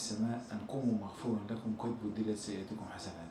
السماء أن قوموا مغفورا لكم قد بدلت سيئاتكم حسنات.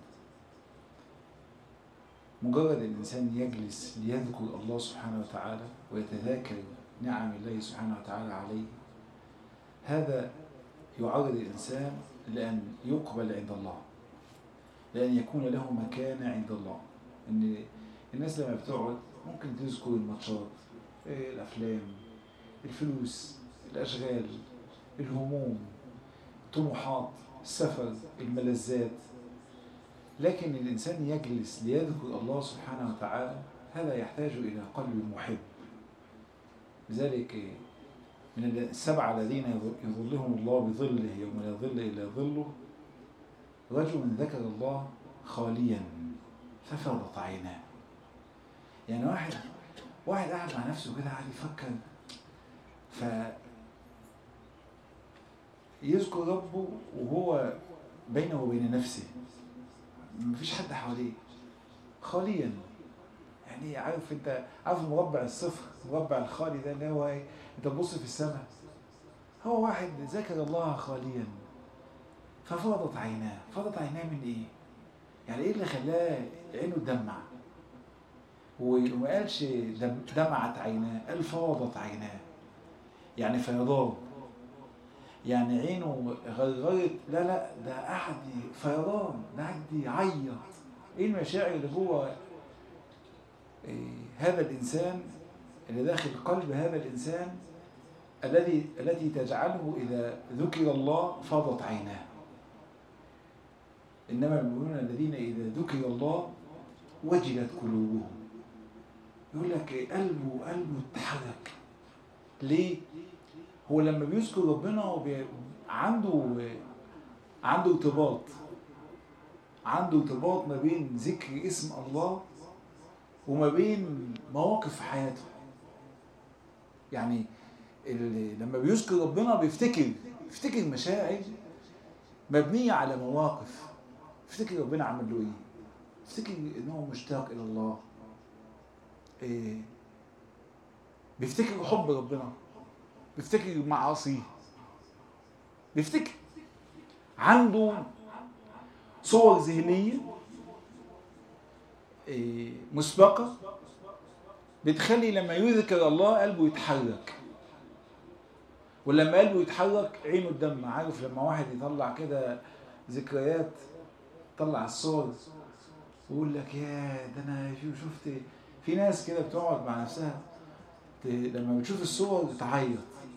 مجرد الإنسان يجلس ليذكر الله سبحانه وتعالى ويتذاكر نعم الله سبحانه وتعالى عليه، هذا يعرض الإنسان لأن يقبل عند الله، لأن يكون له مكانة عند الله. إن الناس لما بتقعد ممكن تذكر الماتشات، الأفلام، الفلوس، الأشغال، الهموم، الطموحات، السفر، الملذات، لكن الإنسان يجلس ليذكر الله سبحانه وتعالى هذا يحتاج إلى قلب محب. لذلك من السبعة الذين يظلهم الله بظله يوم لا ظل إلا ظله رجل ذكر الله خاليا ففاضت عيناه. يعني واحد قاعد مع نفسه كده قاعد يفكر، فيذكر ربه وهو بينه وبين نفسه، مفيش حد حواليه، خاليا. يعني عارف انت المربع الصفر، المربع الخالي ده اللي هو ايه؟ انت تبص في السماء، هو واحد ذكر الله خاليا ففاضت عيناه. فاضت عيناه من ايه؟ يعني ايه اللي خلاه عينه تدمع؟ وما قالش دمعت عيناه، قال فاضت عيناه، يعني فيضان، يعني عينه غرغرت. لا ده قعد فيضان، ده قعد يعيط. ايه المشاعر اللي جوه هذا الانسان، اللي داخل قلب هذا الانسان التي تجعله اذا ذكر الله فاضت عيناه؟ انما المؤمنون الذين اذا ذكر الله وجلت قلوبهم. يقول لك قلبه اتحرك. ليه؟ هو لما بيذكر ربنا عنده ارتباط ما بين ذكر اسم الله وما بين مواقف في حياته. يعني لما بيذكر ربنا بيفتكر مشاعر مبنية على مواقف. يفتكر ربنا عمل له ايه، يفتكر انه مشتاق الى الله، بيفتكر حب ربنا، بيفتكر معاصيه، بيفتكر عنده صور ذهنية مسبقة بتخلي لما يذكر الله قلبه يتحرك. ولما قلبه يتحرك عينه تدمع. عارف لما واحد يطلع كده ذكريات، طلع الصور ويقول لك يا ده انا شفت في ناس كده بتقعد مع نفسها لما بتشوف الصور تعيط.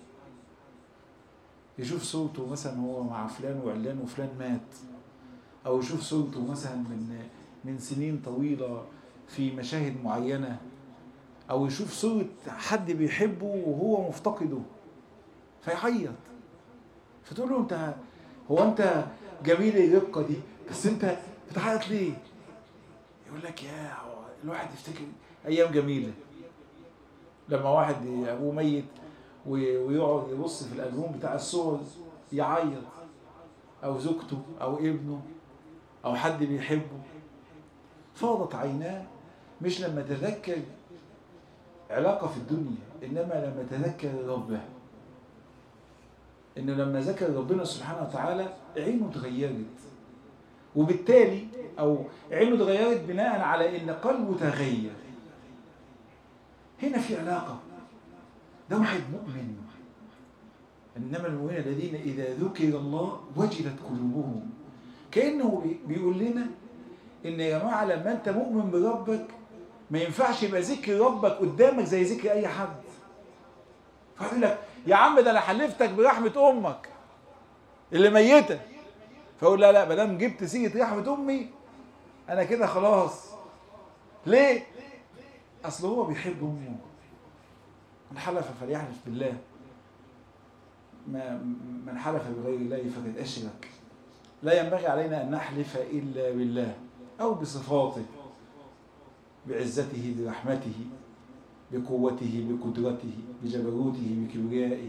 يشوف صورته مثلا هو مع فلان وعلان وفلان مات، او يشوف صورته مثلا من سنين طويلة في مشاهد معينة، او يشوف صورة حد بيحبه وهو مفتقده فيعيط. فتقول له انت جميل الرقة دي، بس انت بتعيط ليه؟ يقول لك يا الواحد يفتكر ايام جميلة، لما واحد ابوه ميت ويقعد يبص في الالبوم بتاع الصور يعيط، او زوجته او ابنه او حد بيحبه. فاضت عيناه، مش لما تذكر علاقة في الدنيا، انما لما تذكر ربه. انه لما ذكر ربنا سبحانه وتعالى عينه اتغيرت، وبالتالي او عينه اتغيرت بناء على ان قلبه تغير. هنا في علاقة، ده واحد مؤمن. انما المؤمنون الذين اذا ذكر الله وجلت قلوبهم. كأنه بيقول لنا ان يا جماعة لما انت مؤمن بربك ما ينفعش يبقى ذكر ربك قدامك زي ذكر اي حد. فيقول لك يا عم ده انا حلفتك برحمة امك اللي ميتة، فاقول لا ما دام جبت سيرة رحمة امي انا كده خلاص. ليه؟ اصل هو بيحب امه. من حلف فليحلف بالله، من حلف بغير الله فقد اشرك. لا ينبغي علينا ان نحلف الا بالله او بصفاته، بعزته، برحمته، بقوته، بقدرته، بجبروته، بكبريائه.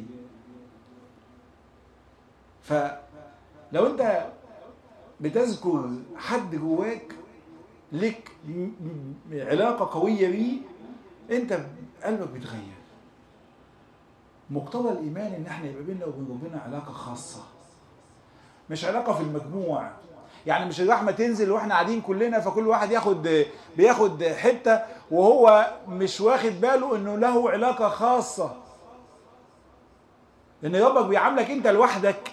فلو انت بتذكر حد جواك لك علاقة قوية بيه، انت قلبك بيتغير. مقتضى الإيمان ان احنا يبقى بيننا وبين ربنا علاقة خاصة، مش علاقة في المجموع. يعني مش الرحمة تنزل واحنا قاعدين كلنا فكل واحد بياخد حتة وهو مش واخد باله انه له علاقة خاصة، ان ربك بيعاملك انت لوحدك،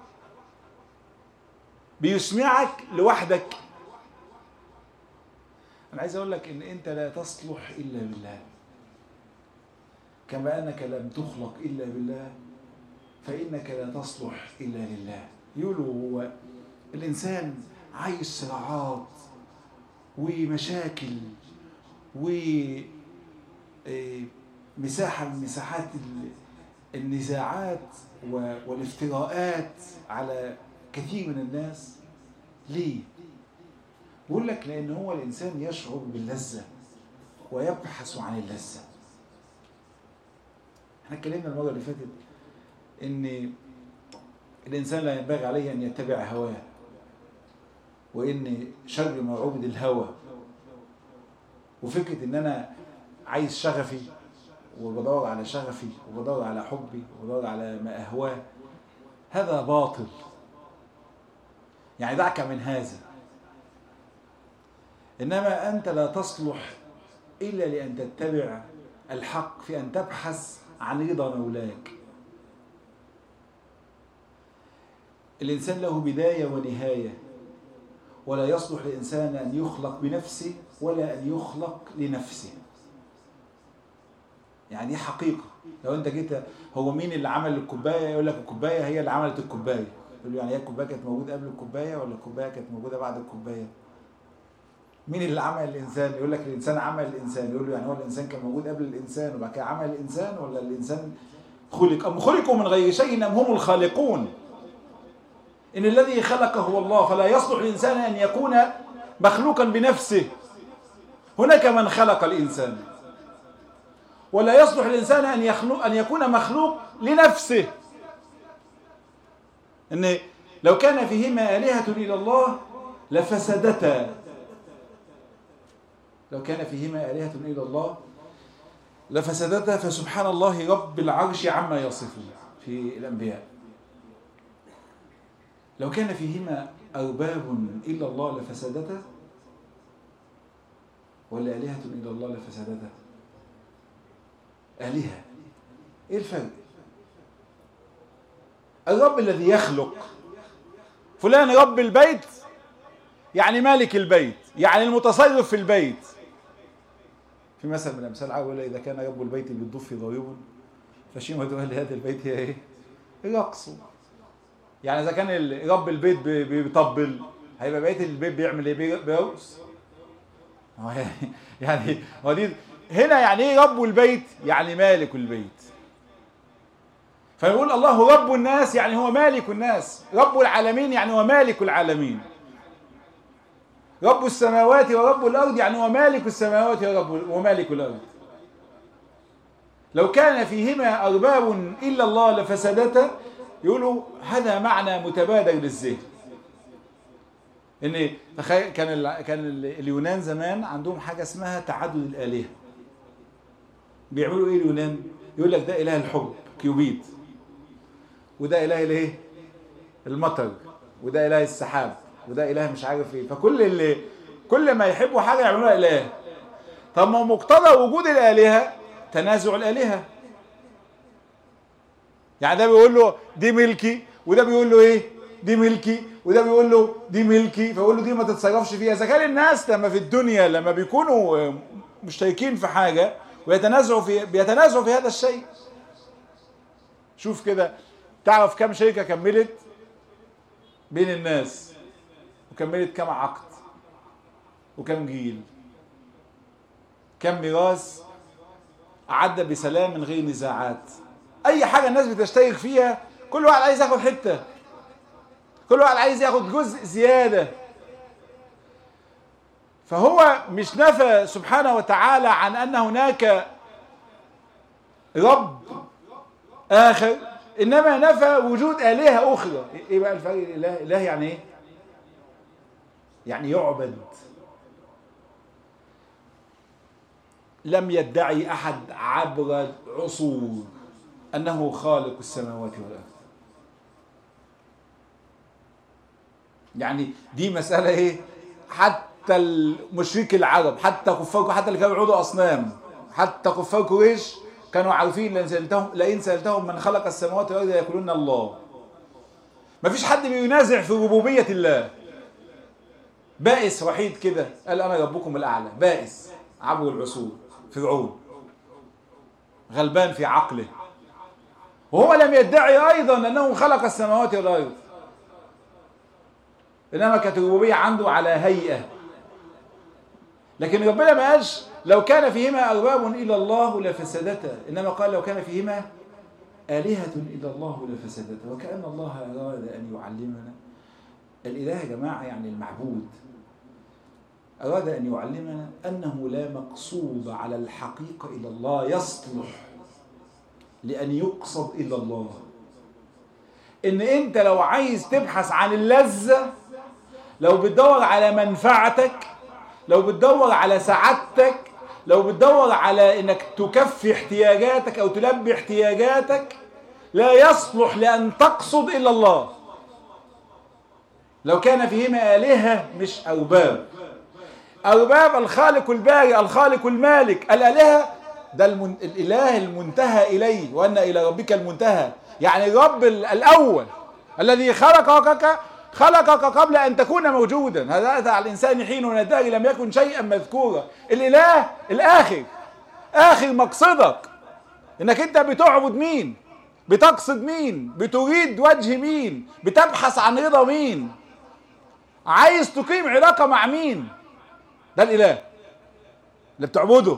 بيسمعك لوحدك. انا عايز اقول لك ان انت لا تصلح الا بالله، كما انك لم تخلق الا بالله فانك لا تصلح الا لله. يقولوا هو الانسان عايش صراعات ومشاكل ومساحة من مساحات النزاعات والافتراءات على كثير من الناس. ليه؟ بقول لك لأن هو الإنسان يشعر باللذة ويبحث عن اللذة. احنا اتكلمنا المرة اللي فاتت إن الإنسان لا ينبغي عليه أن يتبع هواه، وإن شر ما عبد الهوى، وفكرة إن أنا عايز شغفي وبدور على شغفي وبدور على حبي وبدور على ما أهواه، هذا باطل. يعني دعك من هذا. إنما أنت لا تصلح إلا لأن تتبع الحق في أن تبحث عن رضا مولاك. الإنسان له بداية ونهاية، ولا يصلح لإنسان أن يخلق بنفسه ولا أن يخلق لنفسه. يعني دي حقيقة. لو أنت جيت هو مين اللي عمل الكوباية؟ يقول لك الكوباية هي اللي عملت الكوباية. يقول له يعني هي الكوباية كانت موجودة قبل الكوباية ولا الكوباية كانت موجودة بعد الكوباية؟ مين اللي عمل الإنسان؟ يقول لك الإنسان عمل الإنسان. يقول له يعني هو الإنسان كان موجود قبل الإنسان وبعد كده عمل الإنسان، ولا الإنسان خلق؟ أم خلقوا من غير شيء أم هم الخالقون؟ إن الذي خلق هو الله، فلا يصلح الإنسان أن يكون مخلوقا بنفسه. هناك من خلق الإنسان، ولا يصلح الإنسان أن يكون مخلوق لنفسه. إن لو كان فيهما آلهة إلا الله لفسدتا. لو كان فيهما آلهة إلا الله لفسدتا، فسبحان الله رب العرش عما يصفون في الأنبياء. لو كان فيهما أرباب إلا الله لفسدتا، ولا آلهة إلا الله لفسدتا؟ آلهة. إيه الفرق؟ الرب الذي يخلق، فلان رب البيت يعني مالك البيت، يعني المتصرف في البيت. في مثل من الأمثال عاول إذا كان رب البيت بالضف ضريب فشيمة أهل هذا البيت هي إيه؟ الرقص. يعني إذا كان رب البيت بيطبل هيبقى بقية البيت بيعمل إيه؟ بيرقص. يعني ودي هنا يعني إيه رب البيت؟ يعني مالك البيت. فيقول الله رب الناس يعني هو مالك الناس، رب العالمين يعني هو مالك العالمين، رب السماوات ورب الأرض يعني هو مالك السماوات ومالك الأرض. لو كان فيهما أرباب إلا الله لفسدتا، يقولوا هذا معنى متبادر للذهن. إن كان اليونان زمان عندهم حاجة اسمها تعدد الآلهة. بيعملوا إيه اليونان؟ يقول لك ده إله الحب كيوبيد، وده إله الإيه؟ المطر، وده إله السحاب، وده إله مش عارف إيه. كل ما يحبوا حاجة يعملوها إله. طب ما مقتضى وجود الآلهة تنازع الآلهة. يعني ده بيقول له دي ملكي، وده بيقول له إيه؟ دي ملكي، وده بيقول له دي ملكي، فيقول له دي ما تتصرفش فيها. إذا كان الناس لما في الدنيا لما بيكونوا مشتركين في حاجة بيتنازعوا في هذا الشيء. شوف كده، تعرف كم شركة كملت بين الناس، وكملت كم عقد، وكم جيل، كم ميراث عدى بسلام من غير نزاعات. اي حاجة الناس بتشترك فيها كل واحد عايز ياخد حتة، كل واحد عايز ياخد جزء زيادة. فهو مش نفى سبحانه وتعالى عن ان هناك رب آخر، إنما نفى وجود آلهة أخرى. إيه بقى الفرق؟ الإله يعني إيه؟ يعني يعبد. لم يدعي أحد عبر عصور أنه خالق السماوات والأرض. يعني دي مسألة ايه؟ حتى المشرك العرب، حتى كفار، حتى اللي كانوا يعبدوا اصنام، حتى كفار قريش كانوا عارفين لئن سألتهم من خلق السماوات والارض يقولون الله. مفيش حد بينازع في ربوبية الله. بائس وحيد كده قال انا ربكم الاعلى، بائس عبر العصور، فرعون غلبان في عقله، وهو لم يدعي ايضا انه خلق السماوات والارض، انما كانت الربوبيه عنده على هيئه. لكن ربنا ما قالش لو كان فيهما ارباب الا الله لفسدتا، انما قال لو كان فيهما آلهة الا الله لفسدتا. وكأن الله اراد ان يعلمنا، الاله يا جماعه يعني المعبود، اراد ان يعلمنا انه لا مقصود على الحقيقه الا الله يصلح لان يقصد الا الله. ان انت لو عايز تبحث عن اللذة، لو بتدور على منفعتك، لو بتدور على سعادتك، لو بتدور على انك تكفي احتياجاتك او تلبي احتياجاتك، لا يصلح لان تقصد الا الله. لو كان فيهما آلهة مش أرباب. أرباب الخالق البارئ الخالق المالك، الآلهة ده الإله المنتهى إليه، وأن إلى ربك المنتهى، يعني الرب الأول الذي خلقك قبل أن تكون موجودا. هذا أتى على الإنسان حين من الدهر لم يكن شيئا مذكورا. الإله الآخر، آخر مقصدك، إنك أنت بتعبد مين، بتقصد مين، بتريد وجه مين، بتبحث عن رضا مين، عايز تقيم علاقة مع مين. ده الإله اللي بتعبده،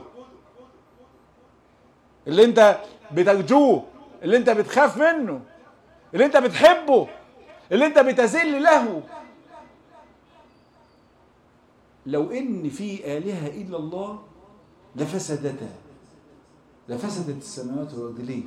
اللي انت بترجوه، اللي انت بتخاف منه، اللي انت بتحبه، اللي انت بتذل له. لو ان في آلهة الا الله لفسدتا، لفسدت السماوات والارض. ليه؟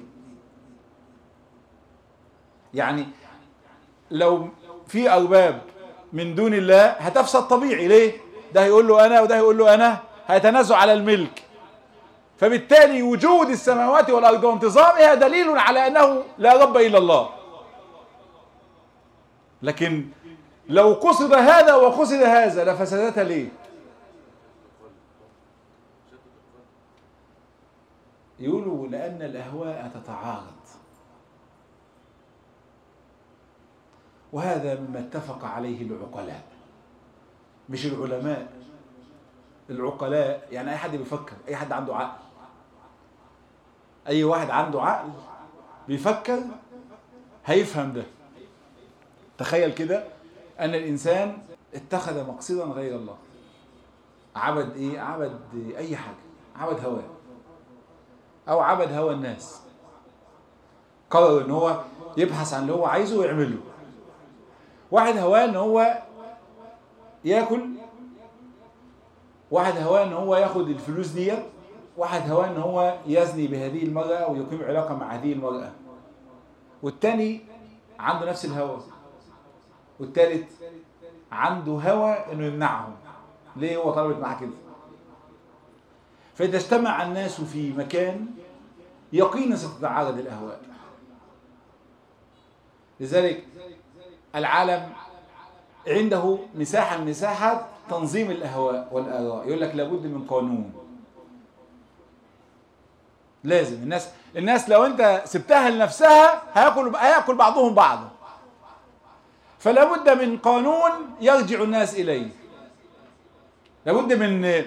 يعني لو في ارباب من دون الله هتفسد طبيعي. ليه؟ ده هيقول له انا وده هيقول له انا، هيتنازعوا على الملك. فبالتالي وجود السماوات والارض وانتظامها دليل على انه لا رب الا الله. لكن لو قصد هذا وقصد هذا لفسدتها. ليه؟ يقولوا لان الاهواء تتعارض، وهذا مما اتفق عليه العقلاء، مش العلماء، العقلاء. يعني اي حد بيفكر، اي حد عنده عقل، اي واحد عنده عقل بيفكر هيفهم ده. تخيل كده ان الانسان اتخذ مقصدا غير الله، عبد ايه؟ عبد اي حاجه، عبد هواه او عبد هوى الناس. قرر ان هو يبحث عن اللي هو عايزه ويعمله. واحد هواه ان هو ياكل، واحد هواه ان هو ياخد الفلوس ديت، واحد هواه ان هو يزني بهذه المرأة ويقيم علاقة مع هذه المرأة، والتاني عنده نفس الهوى، والتالت عنده هوى انه يمنعهم. ليه؟ هو طلبت معاه كده. فإذا اجتمع الناس في مكان يقينا ستتعارض الأهواء. لذلك العالم عنده مساحة من مساحة تنظيم الأهواء والآراء. يقول لك لابد من قانون، لازم الناس لو انت سبتها لنفسها هياكل بعضهم بعضا. فلابد من قانون يرجع الناس إليه، لابد من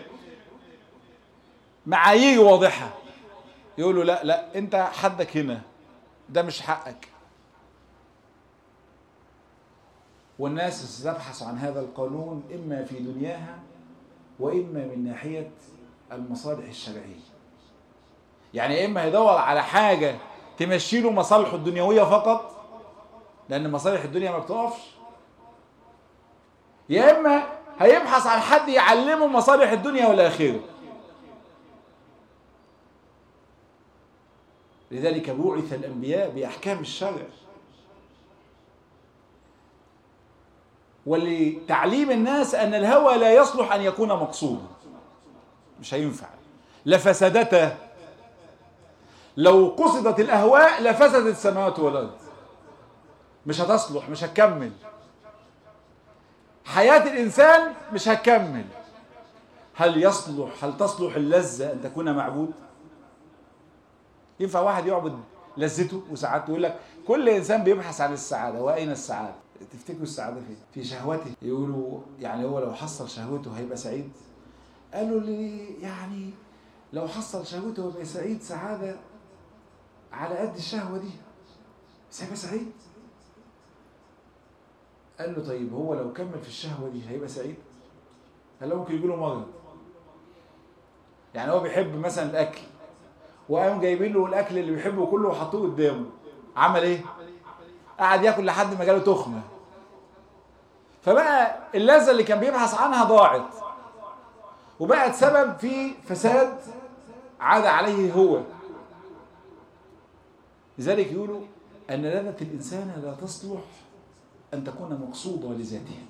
معايير واضحة. يقولوا لا انت حدك هنا، ده مش حقك. والناس ستبحث عن هذا القانون إما في دنياها وإما من ناحية المصالح الشرعية. يعني إما هيدور على حاجة تمشي له مصالحه الدنيوية فقط، لأن مصالح الدنيا ما بتقفش، يا إما هيبحث عن حد يعلمه مصالح الدنيا والآخرة. لذلك بعث الأنبياء بأحكام الشرع، ولتعليم الناس أن الهوى لا يصلح أن يكون مقصودا، مش هينفع. لفسدته، لو قصدت الأهواء لفسدت السماوات والأرض، مش هتصلح، مش هتكمل. حياة الإنسان مش هتكمل. هل تصلح اللذة أن تكون معبود؟ ينفع واحد يعبد لذته وسعادته؟ يقول لك كل إنسان بيبحث عن السعادة، وأين السعادة؟ تفتكروا السعادة فين؟ في شهوته. يقولوا يعني هو لو حصل شهوته هيبقى سعيد؟ قالوا لي يعني لو حصل شهوته هيبقى سعيد سعادة على قد الشهوة دي، بس هيبقى سعيد. قال له طيب هو لو كمل في الشهوة دي هيبقى سعيد؟ قال له ممكن يجيله مرض. يعني هو بيحب مثلا الأكل، وقام جايبين له الأكل اللي بيحبه كله وحطوه قدامه، عمل إيه؟ قعد ياكل لحد ما جاله تخمة، فبقى اللذة اللي كان بيبحث عنها ضاعت، وبقت سبب في فساد عاد عليه هو. لذلك يقولوا أن لذة الإنسان لا تصلح أن تكون مقصودة لذاتها.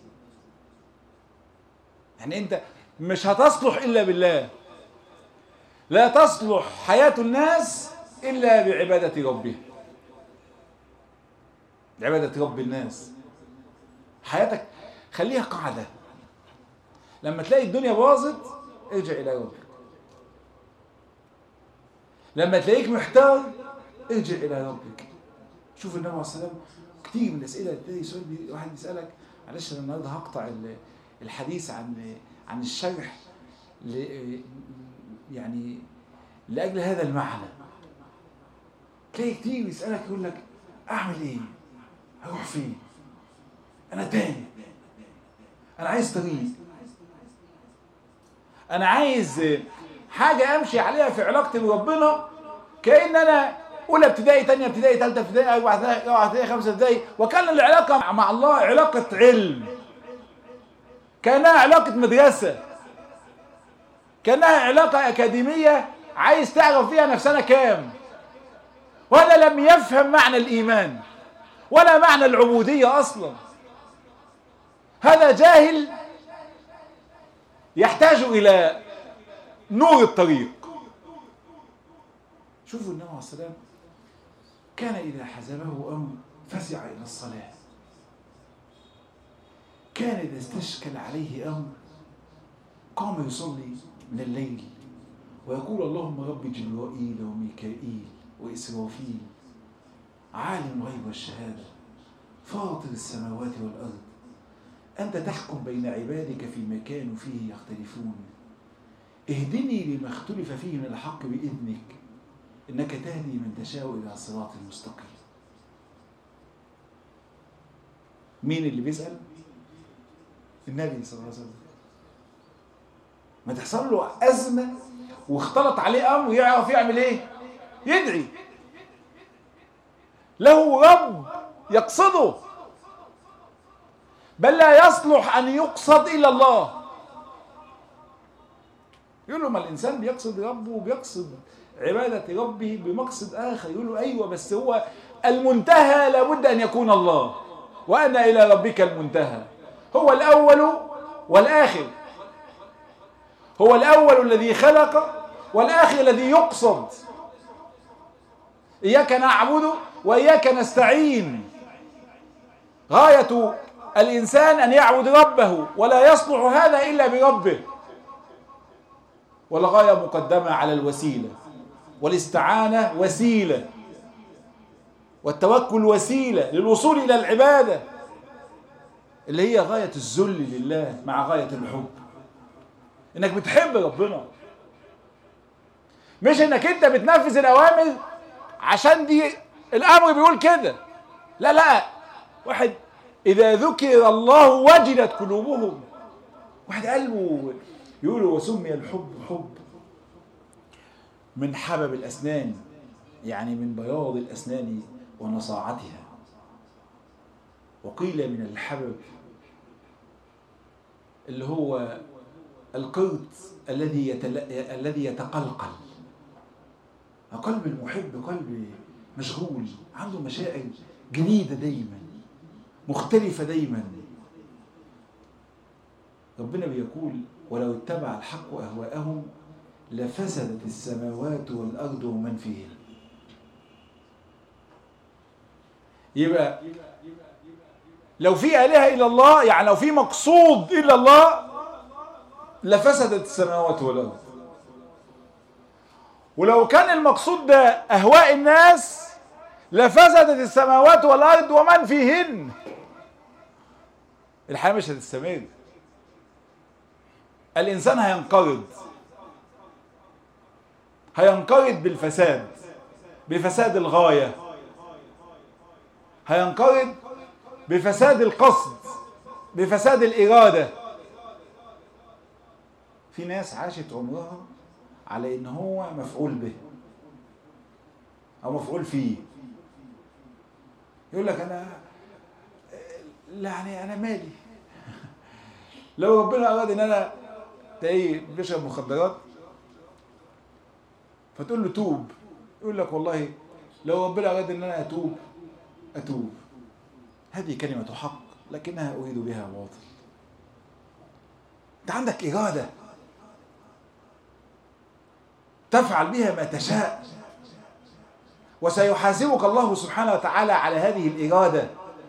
يعني أنت مش هتصلح إلا بالله. لا تصلح حياة الناس إلا بعبادة ربها، عبادة رب الناس. حياتك خليها قاعدة، لما تلاقي الدنيا باظت ارجع إلى ربك، لما تلاقيك محتار ارجع إلى ربك. شوف النبي عليه الصلاة والسلام كتير من الأسئلة تلاقي سؤال واحد يسألك، معلش أنا النهارده هقطع الحديث عن الشرح يعني لأجل هذا المعنى. تلاقي كتير يسألك يقول لك أعمل إيه؟ هروح فين؟ أنا تاني، أنا عايز طريق، أنا عايز حاجة أمشي عليها في علاقتي بربنا، كأن أنا أولى ابتدائي، تانية ابتدائي، تالتة ابتدائي، رابعة ابتدائي، خمسة ابتدائي، وكان العلاقة مع الله علاقة علم، كأنها علاقة مدرسة، كأنها علاقة أكاديمية عايز تعرف فيها نفسنا كام. وهذا لم يفهم معنى الإيمان ولا معنى العبودية أصلا. هذا جاهل يحتاج إلى نور الطريق. شوفوا النبي عليه الصلاة والسلام كان إذا حزبه أمر فزع إلى الصلاة، كان إذا استشكل عليه أمر قام يصلي من الليل ويقول اللهم رب جبرائيل وميكائيل وإسرافيل عالم الغيب والشهادة فاطر السماوات والأرض أنت تحكم بين عبادك فيما كانوا فيه يختلفون اهدني لما اختلف فيه من الحق بإذنك إنك تهدي من تشاء إلى صراط المستقيم. مين اللي بيسأل؟ النبي صلى الله عليه وسلم. ما تحصل له أزمة واختلط عليه أمر يعرف يعمل إيه؟ يدعي. له رب يقصده، بل لا يصلح أن يقصد إلا الله. يقول له ما الإنسان بيقصد ربه وبيقصد عبادة ربه بمقصد آخر. يقول له أيوة بس هو المنتهى لابد أن يكون الله، وأن إلى ربك المنتهى. هو الأول والآخر، هو الأول الذي خلق والآخر الذي يقصد. إياك نعبد وإياك نستعين. غاية الإنسان أن يعبد ربه، ولا يصلح هذا إلا بربه. والغاية مقدمة على الوسيلة، والاستعانة وسيلة، والتوكل وسيلة للوصول إلى العبادة اللي هي غاية الذل لله مع غاية الحب. إنك بتحب ربنا، مش إنك أنت بتنفذ الأوامر عشان دي الأمر بيقول كده. لا لا، واحد إذا ذكر الله وجلت قلوبهم، واحد قلبه يقول وسمي الحب حب من حبب الأسنان، يعني من بياض الأسنان ونصاعتها. وقيل من الحبب اللي هو القرط الذي يتقلقل. قلب المحب قلب مشغول، عنده مشاعر جديدة دايما، مختلفة دايما. ربنا بيقول ولو اتبع الحق أهواءهم لفسدت السماوات والأرض ومن فيهن. يبقى لو في آلهة إلا الله، يعني لو في مقصود إلا الله، لفسدت السماوات والأرض. ولو كان المقصود ده أهواء الناس لفسدت السماوات والأرض ومن فيهن. الحياة مش هتستمر، الإنسان هينقرض بالفساد، بفساد الغاية، هينقرض بفساد القصد، بفساد الإرادة. في ناس عاشت عمرها على إن هو مفعول به أو مفعول فيه. يقول لك أنا يعني أنا مالي. لو ربنا أراد إن أنا تلاقيه بيشرب مخدرات فتقول له توب، يقول لك والله لو ربنا أراد إن أنا أتوب. هذه كلمة حق لكنها أريد بها باطل. أنت عندك إرادة تفعل بها ما تشاء، وسيحاسبك الله سبحانه وتعالى على هذه الإرادة.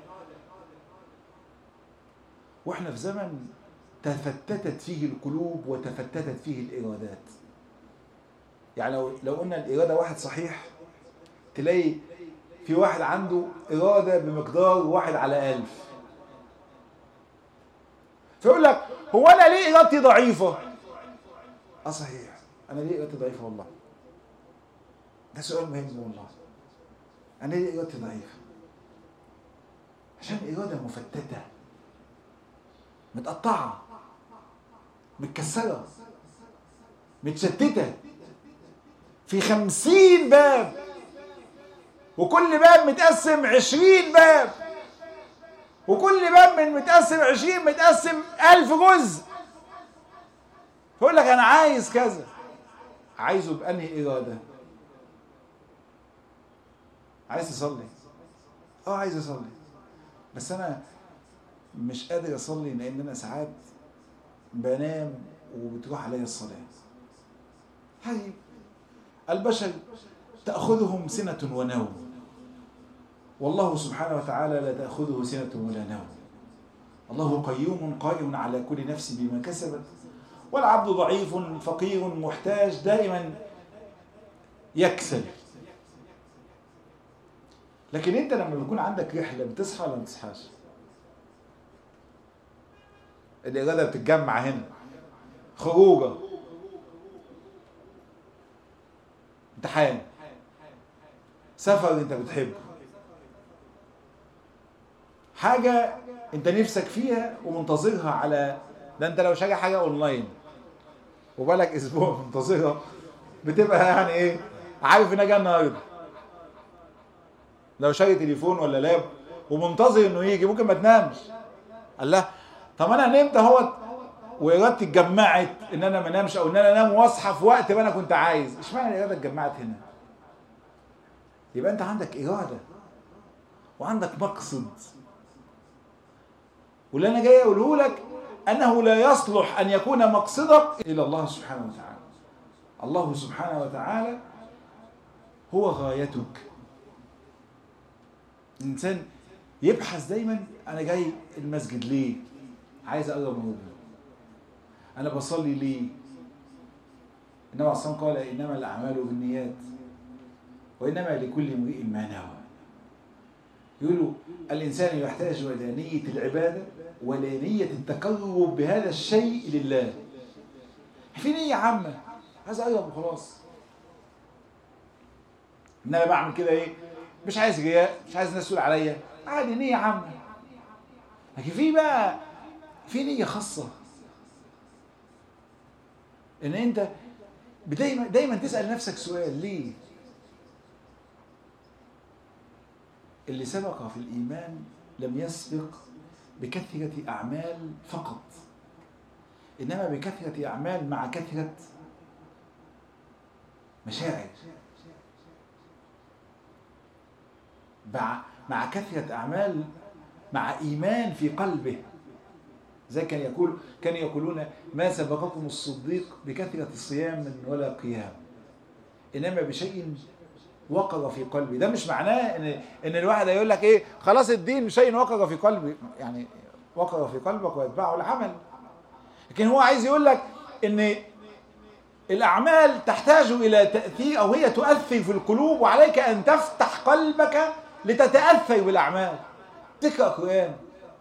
وإحنا في زمن تفتتت فيه القلوب وتفتتت فيه الإرادات. يعني لو قلنا الإرادة واحد صحيح، تلاقي في واحد عنده إرادة بمقدار 1/1000. فيقول لك هو أنا ليه إرادتي ضعيفة؟ صحيح، أنا ليه إرادتي ضعيفة والله؟ ده سؤال مهم والله. أنا ليه إرادتي ضعيفة؟ عشان إرادة مفتتة، متقطعة، متكسرة، متشتتة في 50 باب، وكل باب متقسم 20 باب، وكل باب من متقسم 20 متقسم 1000 جزء. فيقول لك أنا عايز كذا، عايزه بأنهي إرادة؟ عايز تصلي؟ عايز أصلي، بس أنا مش قادر أصلي لأن أنا ساعات بنام وبتروح عليا الصلاة. هاي البشر تأخذهم سنة ونوم، والله سبحانه وتعالى لا تأخذه سنة ولا نوم. الله قيوم قائم على كل نفس بما كسبت، والعبد ضعيف فقير محتاج دائما يكسل. لكن انت لما بيكون عندك رحلة بتصحى ولا ما بتصحاش؟ الإرادة بتتجمع هنا، خروجة، امتحان، سفر انت بتحبه، حاجة انت نفسك فيها ومنتظرها. على ده انت لو شاري حاجة اونلاين وبالك اسبوع منتظرها، بتبقى يعني ايه، عارف انها جايه النهارده. لو شاري تليفون ولا لاب ومنتظر انه يجي، ممكن ما تنامش. الله، طب انا نمت اهوت وارادتي اتجمعت ان انا ما انامش، او ان انا انام واصحى في وقت ما انا كنت عايز. اشمعنى الاراده اتجمعت هنا؟ يبقى انت عندك اراده وعندك مقصد. واللي انا جاي اقوله لك انه لا يصلح ان يكون مقصدك الى الله سبحانه وتعالى. الله سبحانه وتعالى هو غايتك. الانسان يبحث دايما، انا جاي المسجد ليه؟ عايز اقرب من ربنا. انا بصلي ليه؟ النبي عليه الصلاه والسلام قال انما الاعمال بالنيات وانما لكل امرئ ما نوى. يقولوا الانسان يحتاج الى نيه العباده ولا نيه التقرب بهذا الشيء لله. في نيه عامه، عايز اقرب وخلاص. ان انا بعمل كده ايه؟ مش عايز رياء، مش عايز الناس تقول عليا، عادي، نيه عامه. لكن في نيه خاصه، ان انت دايما تسال نفسك سؤال: ليه؟ اللي سبق في الايمان لم يسبق بكثره اعمال فقط، انما بكثره اعمال مع كثره مشاعر، مع كثره اعمال مع ايمان في قلبه. زي كانوا يقولون ما سبقكم الصديق بكثرة الصيام ولا قيام، إنما بشيء وقر في قلبي. ده مش معناه ان الواحد هيقول لك ايه خلاص الدين شيء وقر في قلبي، يعني وقر في قلبك ويتبعه العمل. لكن هو عايز يقول لك ان الاعمال تحتاج الى تاثير، او هي تؤثر في القلوب، وعليك ان تفتح قلبك لتتاثر بالاعمال. تقرا قران،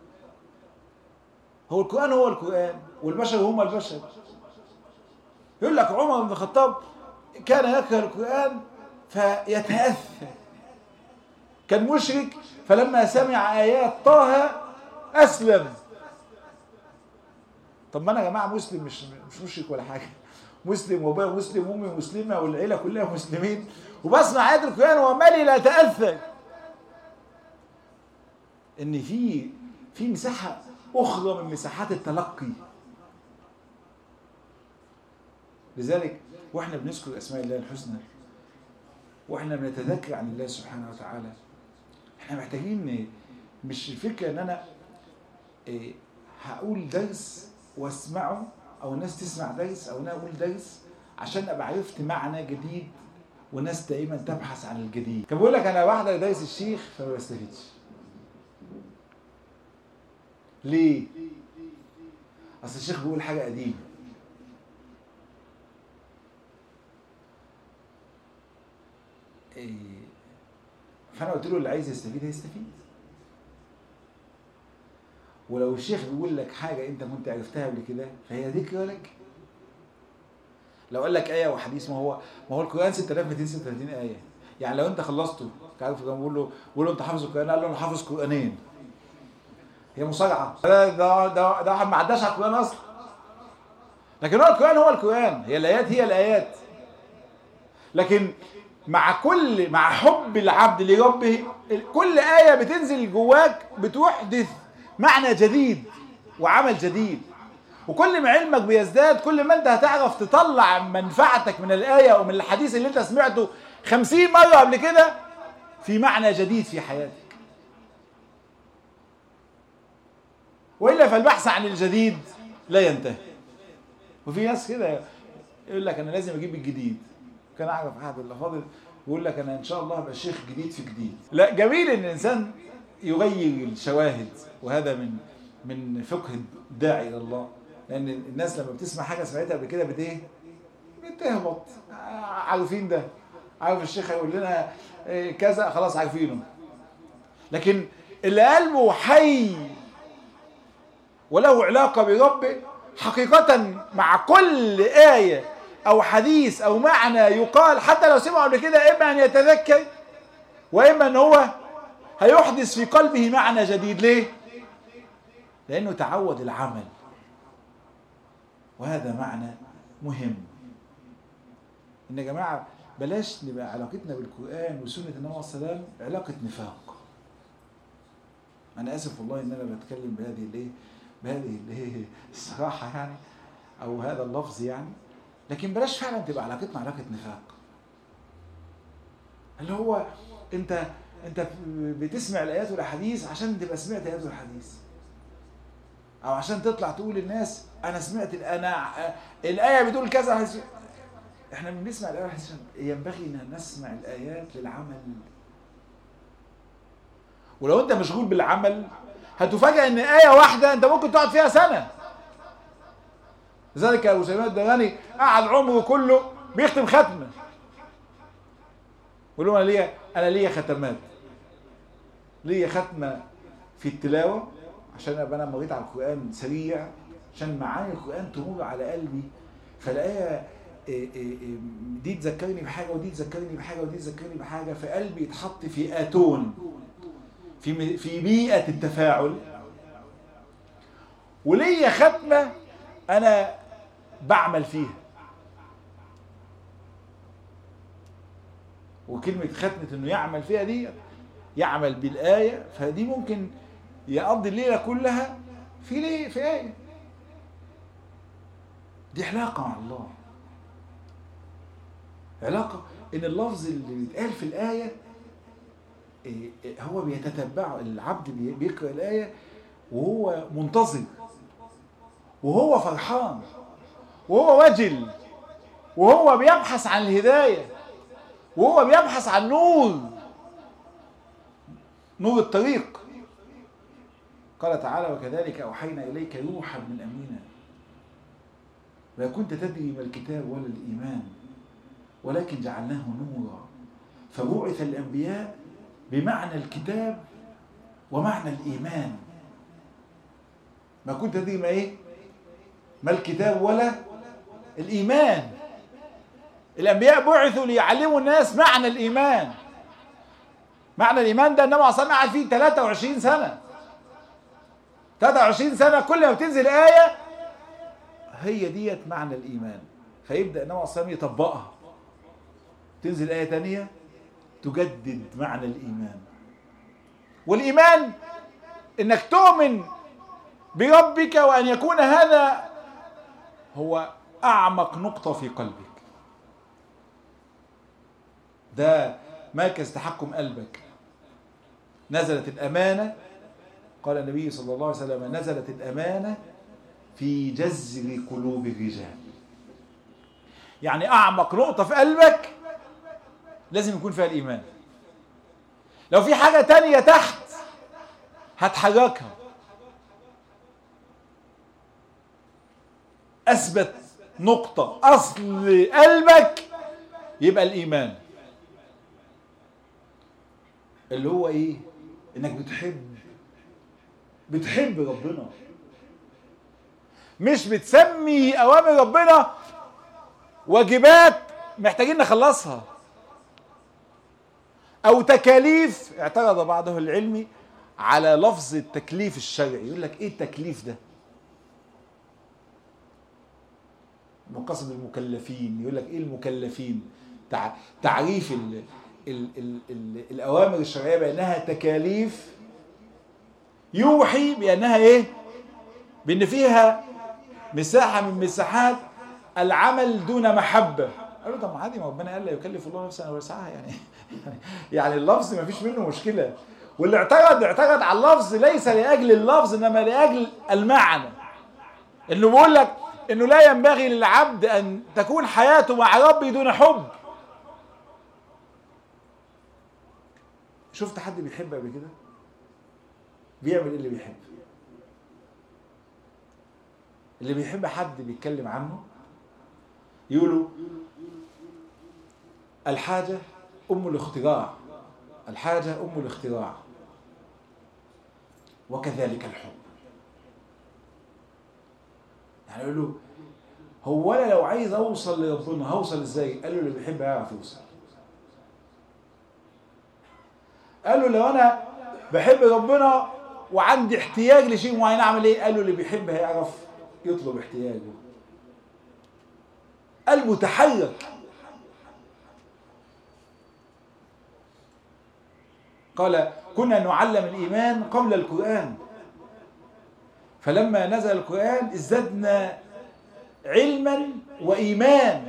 هو القران هو القران والبشر هم البشر. يقول لك عمر بن الخطاب كان يقرأ القرآن فيتأثر، كان مشرك فلما سمع آيات طه أسلم. طب ما أنا يا جماعة مسلم، مش مشرك ولا حاجة، مسلم وابويا مسلم وامي مسلمة والعيلة كلها مسلمين، وبسمع آيات القرآن ومالي لا أتأثر. إن في مساحة أخرى من مساحات التلقي. لذلك واحنا بنذكر اسماء الله الحسنى واحنا بنتذكر عن الله سبحانه وتعالى، احنا محتاجين، مش الفكره ان انا هقول درس واسمعه او الناس تسمع درس او انا اقول درس عشان ابقى عرفت معنى جديد، والناس دائما تبحث عن الجديد. كان بقول لك انا بحضر درس الشيخ فما بستفيدش. ليه؟ اصل الشيخ بيقول حاجه قديمه، فانا قلت له اللي عايز يستفيد هيستفيد. ولو الشيخ بيقول لك حاجه انت كنت عرفتها قبل كده فهي ذكرى لك. لو قال لك ايه وحديث، ما هو القران 6236 ايه، يعني لو انت خلصته عارف بقول له انت حافظ القران، قال له انا حافظ قرانين، هي مصارعه. ده ما عداش على القران اصلا. لكن هو القران هو القران، هي الايات هي الايات. لكن مع حب العبد لربه كل آية بتنزل جواك بتحدث معنى جديد وعمل جديد. وكل ما علمك بيزداد كل ما انت هتعرف تطلع منفعتك من الآية او من الحديث اللي انت سمعته 50 مرة قبل كده في معنى جديد في حياتك. وإلا فالبحث عن الجديد لا ينتهي. وفي ناس كده يقول لك انا لازم اجيب الجديد. كان اعرف احد الافاضل بيقول لك انا ان شاء الله هبقى شيخ جديد في جديد. لا، جميل ان الانسان يغير الشواهد، وهذا من فقه الداعي الى الله. لان الناس لما بتسمع حاجه سمعتها قبل كده بتهبط. عارفين ده، عارف الشيخ هيقول لنا كذا خلاص عارفينه. لكن اللي قلبه حي وله علاقه بربه حقيقه مع كل ايه او حديث او معنى يقال حتى لو سمعه قبل كده، اما ان يتذكر واما ان هو هيحدث في قلبه معنى جديد. ليه؟ لانه تعود العمل. وهذا معنى مهم. ان يا جماعه بلاش نبقى علاقتنا بالقران وسنه النبي عليه الصلاه والسلام علاقه نفاق. انا اسف والله ان انا بتكلم بهذه الصراحه يعني، او هذا اللفظ يعني، لكن بلاش فعلا تبقى علاقتنا علاقه نفاق. اللي هو انت بتسمع الايات والاحاديث عشان تبقى سمعت الايات والاحاديث، او عشان تطلع تقول للناس انا سمعت الايه بتقول كذا. احنا بنسمع الايه والحديث، ينبغي ان نسمع الايات للعمل. ولو انت مشغول بالعمل هتفاجئ ان ايه واحده انت ممكن تقعد فيها سنه. لذلك ابو سليمان الدغاني قعد عمره كله بيختم ختمه. بيقول لهم انا ليا ختمات، ليا ختمه في التلاوه عشان ابقى انا مريت على القران سريع، عشان معاني القران تمر على قلبي، فالايه دي تذكرني بحاجه ودي تذكرني بحاجه ودي تذكرني بحاجه، فقلبي يتحط في اتون في بيئه التفاعل. وليا ختمه انا بعمل فيها. وكلمه ختمه انه يعمل فيها دي يعمل بالايه، فدي ممكن يقضي الليله كلها في ايه. دي علاقه مع الله، علاقه ان اللفظ اللي بيتقال في الايه هو بيتتبعه. العبد بيقرأ الآية وهو منتظر وهو فرحان وهو وجل وهو بيبحث عن الهداية وهو بيبحث عن نور الطريق. قال تعالى: وكذلك أوحينا إليك روحا من أمرنا ما كنت تدري ما الكتاب ولا الإيمان ولكن جعلناه نورا فبعث الأنبياء بمعنى الكتاب ومعنى الإيمان. ما كنت تدري ما إيه؟ ما الكتاب ولا الإيمان. الأنبياء بعثوا ليعلموا الناس معنى الإيمان. معنى الإيمان ده النبي صلى الله عليه وسلم قعد فيه 23 سنة. 23 سنة كل ما بتنزل آية هي ديت معنى الإيمان، فيبدأ النبي صلى الله عليه وسلم يطبقها. تنزل آية تانية تجدد معنى الإيمان. والإيمان إنك تؤمن بربك وأن يكون هذا هو أعمق نقطة في قلبك. ده مركز تحكم قلبك. نزلت الأمانة، قال النبي صلى الله عليه وسلم: نزلت الأمانة في جذر قلوب الرجال. يعني أعمق نقطة في قلبك لازم يكون فيها الإيمان. لو في حاجة تانية تحت هتحركها. أثبت نقطة أصل قلبك يبقى الإيمان، اللي هو إيه؟ إنك بتحب ربنا، مش بتسمي أوامر ربنا واجبات محتاجين نخلصها أو تكاليف. اعترض بعض أهل العلم على لفظ التكليف الشرعي، يقول لك إيه التكليف ده؟ مقصد المكلفين، يقول لك إيه المكلفين؟ تعريف الأوامر الشرعية بأنها تكاليف يوحي بأنها إيه؟ بأن فيها مساحة من مساحات العمل دون محبة. قالوا طب ما عادي، ما ربنا قال لا يكلف الله نفسا إلا وسعها، يعني اللفظ ما فيش منه مشكلة. واللي اعترض على اللفظ ليس لأجل اللفظ إنما لأجل المعنى، إنه بيقول لك إنه لا ينبغي للعبد أن تكون حياته مع ربي دون حب. شفت حد بيحب قبل كده؟ بيعمل ايه اللي بيحب؟ اللي بيحب حد بيتكلم عنه يقولوا الحاجة أم الاختراع، الحاجة أم الاختراع، وكذلك الحب. يعني يقولوا هو أنا لو عايز أوصل لربنا هوصل إزاي؟ قالوا اللي بيحب يعرف يوصل. قالوا لو أنا بحب ربنا وعندي احتياج لشيء معين أعمل إيه؟ قالوا اللي بيحب هيعرف يطلب احتياجه. قلبه تحرك. قال كنا نعلم الإيمان قبل القرآن، فلما نزل القرآن ازددنا علما وإيمان.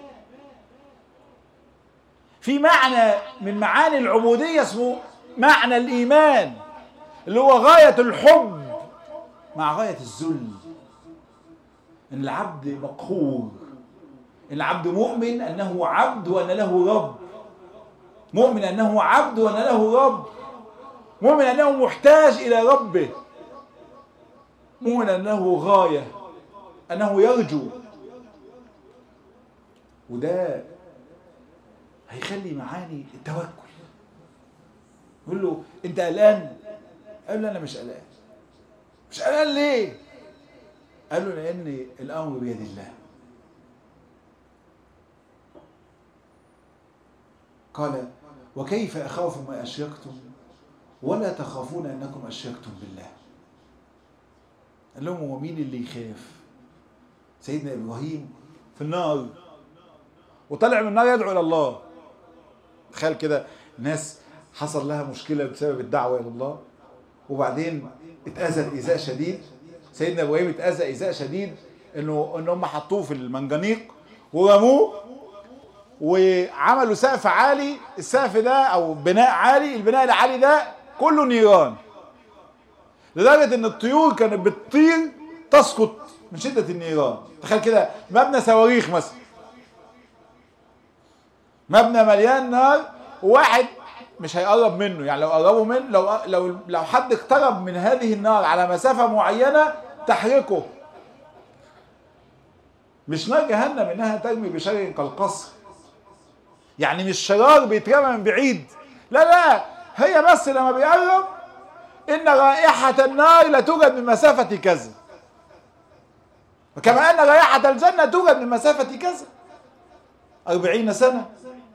في معنى من معاني العبودية اسمه معنى الإيمان، اللي هو غاية الحب مع غاية الذل. إن العبد مقهور، إن العبد مؤمن أنه عبد وأن له رب، مؤمن أنه عبد وأن له رب، مؤمن أنه محتاج إلى ربه، مؤمن أنه غاية، أنه يرجو. وده هيخلي معاني التوكل. يقول له أنت قلقان؟ قال له أنا مش قلقان. مش قلقان ليه؟ قال له لأن الأمر بيد الله. قال وكيف أخاف ما أشركتم ولا تخافون أنكم أشركتم بالله. قال لهم هو مين اللي يخاف؟ سيدنا إبراهيم في النار وطلع من النار يدعو إلى الله. تخيل كده ناس حصل لها مشكلة بسبب الدعوة إلى الله وبعدين اتأذى إيذاء شديد. سيدنا إبراهيم اتأذى إيذاء شديد إن هم حطوه في المنجنيق ورموه وعملوا سقف عالي. السقف ده أو بناء عالي، البناء العالي ده كله نيران لدرجة إن الطيور كانت بتطير تسقط من شدة النيران. تخيل كده مبنى صواريخ مثلا مبنى مليان نار وواحد مش هيقرب منه. يعني لو قربوا من لو حد اقترب من هذه النار على مسافة معينة تحرقه. مش نار جهنم انها ترمي بشر كالقصر، يعني مش شرار بيترمى من بعيد، لا هي بس لما بيقرب ان رائحة النار لا توجد من مسافة كذا، وكما ان رائحة الجنة توجد من مسافة كذا 40 سنة.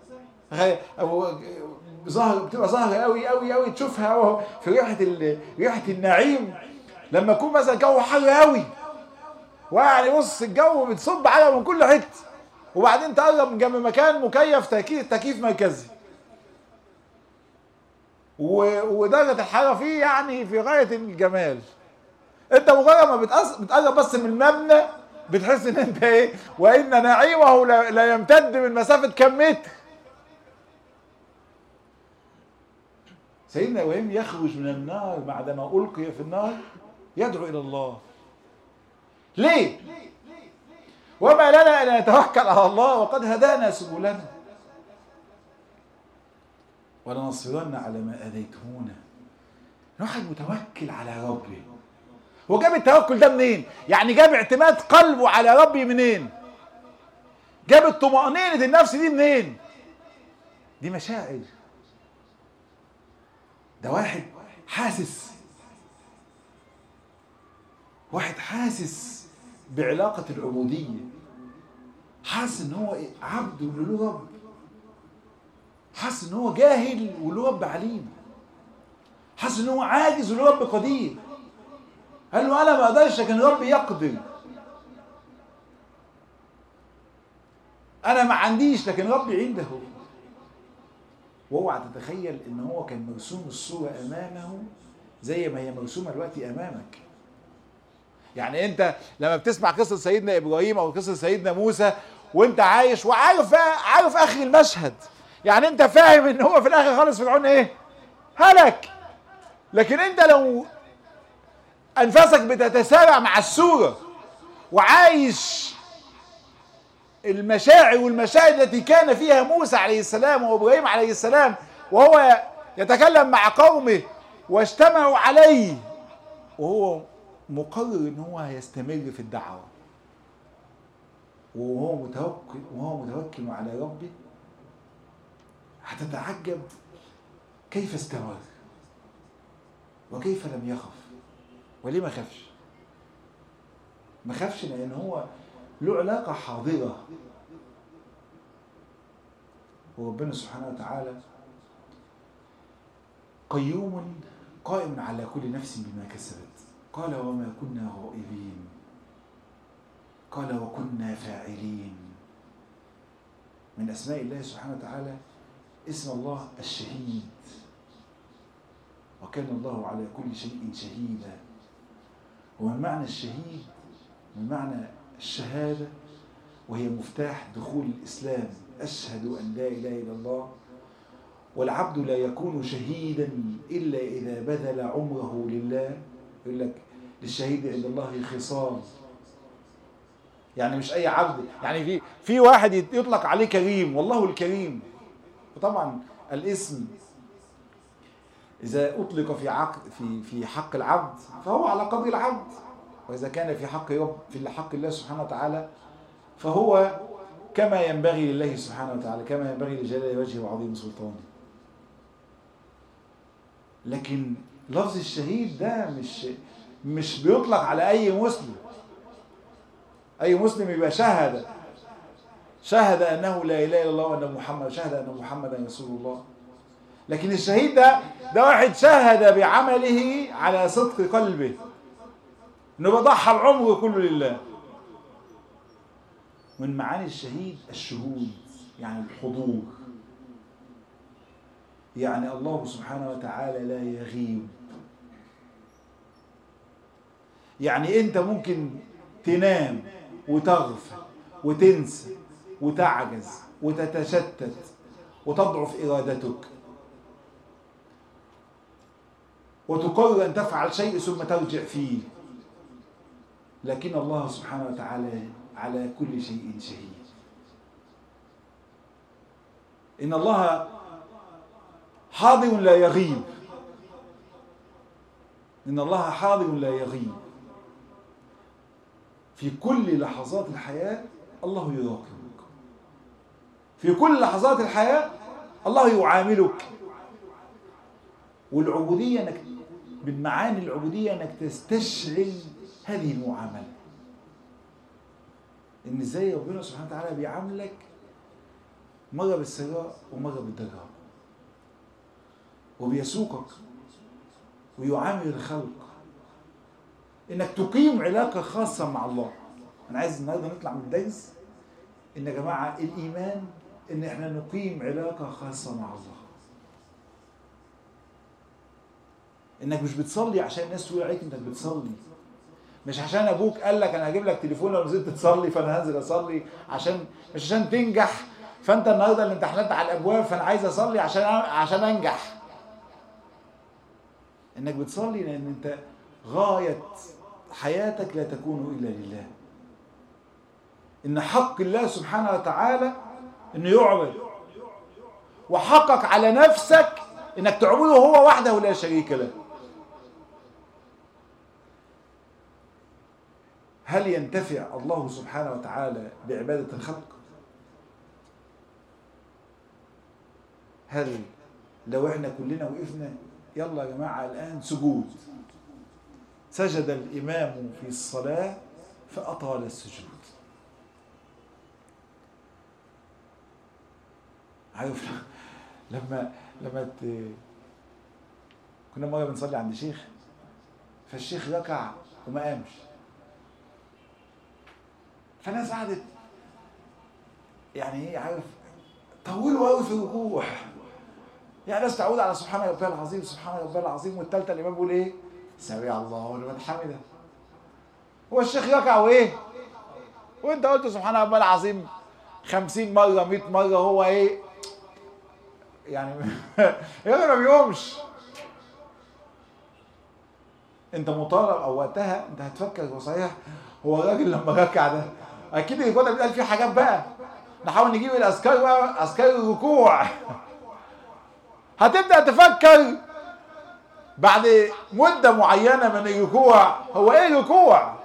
بتبقى ظاهرة قوي قوي قوي، تشوفها في ريحة النعيم لما يكون مثلا الجو حر قوي، ويعني بص الجو بتصب على من كل حته، وبعدين تقرب من جنب مكان مكيف تكييف مركزي، ودرجه الحراره فيه يعني في غايه الجمال. انت مجرد ما بتقرب بس من المبنى بتحس ان انت ايه، وان نعيمه لا يمتد من مسافه كم متر. سيدنا ابراهيم يخرج من النار بعدما القي في النار يدعو الى الله. ليه؟ وما لنا ان نتوكل على الله وقد هدانا سبلنا ولنصبرن على ما اذيتمونا. الواحد متوكل على ربه. هو جاب التوكل ده منين؟ يعني جاب اعتماد قلبه على ربي منين؟ جاب الطمأنينة النفس دي منين؟ دي مشاعر. ده واحد حاسس بعلاقة العبودية، حاسس ان هو عبد وله رب، حاسس ان هو جاهل وله رب عليم، حاسس ان هو عاجز وله رب قدير. قال له انا ما اقدرش لكن ربي يقدر، انا ما عنديش لكن ربي عنده. واوعى تتخيل ان هو كان مرسوم الصورة امامه زي ما هي مرسومة دلوقتي امامك. يعني انت لما بتسمع قصة سيدنا ابراهيم او قصة سيدنا موسى وانت عايش وعارف اخر المشهد، يعني انت فاهم ان هو في الاخر خالص فرعون ايه؟ هلك. لكن انت لو انفاسك بتتسارع مع السورة وعايش المشاعر والمشاهد التي كان فيها موسى عليه السلام وابراهيم عليه السلام وهو يتكلم مع قومه واجتمعوا عليه وهو مقرر ان هو هيستمر في الدعوة وهو متوكل على ربه، هتتعجب كيف استمر وكيف لم يخف. وليه ما خافش؟ ما خافش لان هو له علاقة حاضرة وربنا سبحانه وتعالى قائم على كل نفس بما كسبت. قال وما كنا غائبين، قال وكنا فاعلين. من أسماء الله سبحانه وتعالى اسم الله الشهيد، وكان الله على كل شيء شهيدا. ومن معنى الشهيد من معنى الشهادة، وهي مفتاح دخول الإسلام. أشهد أن لا إله إلا الله. والعبد لا يكون شهيدا إلا إذا بذل عمره لله. يقول لك للشهيد عند الله خصال، يعني مش أي عبد، يعني في واحد يطلق عليه كريم، والله الكريم. وطبعا الاسم إذا أطلق في حق العبد فهو على قدر العبد، وإذا كان في حق الله سبحانه وتعالى فهو كما ينبغي لله سبحانه وتعالى، كما ينبغي لجلال وجهه وعظيم سلطانه. لكن لفظ الشهيد ده مش بيطلق على أي مسلم. أي مسلم يبقى شهد أنه لا إله إلا الله وأن محمدا رسول الله. لكن الشهيد ده واحد شهد بعمله على صدق قلبه انه بضحى العمر كله لله. من معاني الشهيد الشهود، يعني الحضور، يعني الله سبحانه وتعالى لا يغيب. يعني انت ممكن تنام وتغفل وتنسى وتعجز وتتشتت وتضعف إرادتك وتقرر أن تفعل شيء ثم ترجع فيه، لكن الله سبحانه وتعالى على كل شيء شهيد. إن الله حاضر لا يغيب. إن الله حاضر لا يغيب. في كل لحظات الحياة الله يراقبك. في كل لحظات الحياة الله يعاملك. والعبودية انك من معاني العبودية انك تستشعر هذه المعاملة. ان ازاي ربنا سبحانه وتعالى بيعاملك مرة بالسراء ومرة بالضراء، وبيسوقك ويعامل الخلق، انك تقيم علاقة خاصة مع الله. انا عايز النهارده نطلع من الدرس ان يا جماعة الايمان ان احنا نقيم علاقة خاصة مع الله. انك مش بتصلي عشان الناس تقول عليك انك بتصلي، مش عشان ابوك قال لك انا هجيب لك تليفون لو نزلت تصلي فانا هنزل اصلي، مش عشان تنجح فانت النهارده الامتحانات على الابواب فانا عايز اصلي عشان انجح. انك بتصلي لان انت غاية حياتك لا تكون الا لله. ان حق الله سبحانه وتعالى انه يعبد، وحقك على نفسك انك تعبده هو وحده لا شريك له. هل ينتفع الله سبحانه وتعالى بعبادة الخلق؟ هل لو احنا كلنا وقفنا يلا يا جماعة الآن سجود، سجد الإمام في الصلاة فأطال السجود. عارف لما كنا مرة بنصلي عند شيخ، فالشيخ ركع وما قامش، فالناس قعدت يعني ايه عارف طولوا قوي في الركوع، يعني ناس تعود على سبحان ربي العظيم سبحان ربي العظيم، والثالثه الامام بيقول ايه سمع الله لمن حمده. هو الشيخ ركع وايه وانت قلت سبحان ربي العظيم 50 مره 100 مره، هو ايه يعني يعني ما بيقومش. انت مطالب او وقتها انت هتفكر هو صحيح هو الراجل لما ركع ده اكيد الركوع ده بيتقال فيه حاجات بقى، نحاول نجيب الاذكار بقى، اذكار الركوع. هتبدا تفكر بعد مده معينه من الركوع هو ايه الركوع،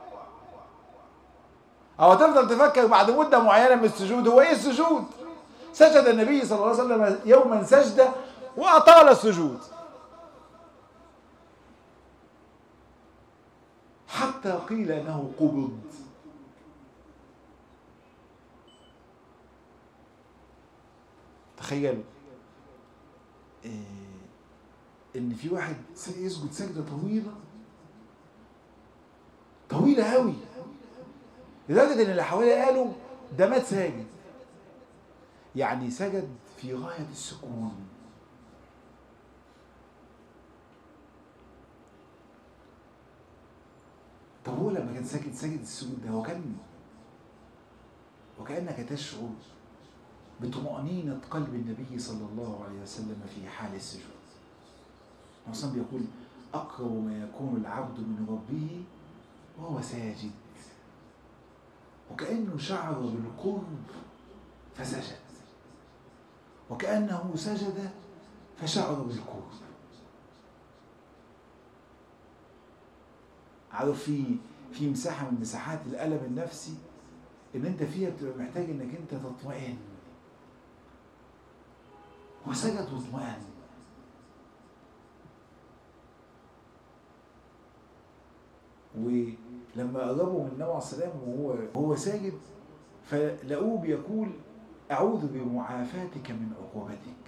او هتفضل تفكر بعد مده معينه من السجود هو ايه السجود. سجد النبي صلى الله عليه وسلم يوما سجده واطال السجود حتى قيل انه قبض. تخيل ان في واحد يسجد سجده طويله قوي لدرجه ان اللي حواليه قالوا ده مات ساجد، يعني سجد في غايه السكون. طب هو لما كان ساجد السجود ده وكأنك تشعر بطمأنينة قلب النبي صلى الله عليه وسلم في حال السجود. الرسول بيقول أقرب ما يكون العبد من ربه وهو ساجد، وكأنه شعر بالقرب فسجد، وكأنه سجد فشعر بالقرب. عارف في مساحة من مساحات الألم النفسي ان انت فيها بتبقى محتاج انك انت تطمئن، وسجد واطمئن. ولما قربوا من النبي عليه السلام وهو ساجد فلقوه بيقول اعوذ بمعافاتك من عقوبتك،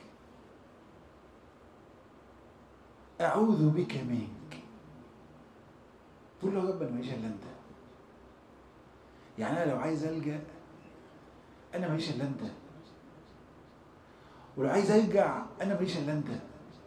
اعوذ بك منك. تقول له يا رب انا ماليش الا انت، يعني انا لو عايز الجا انا ماليش الا انت، ولو عايز ارجع انا ماليش الا انت،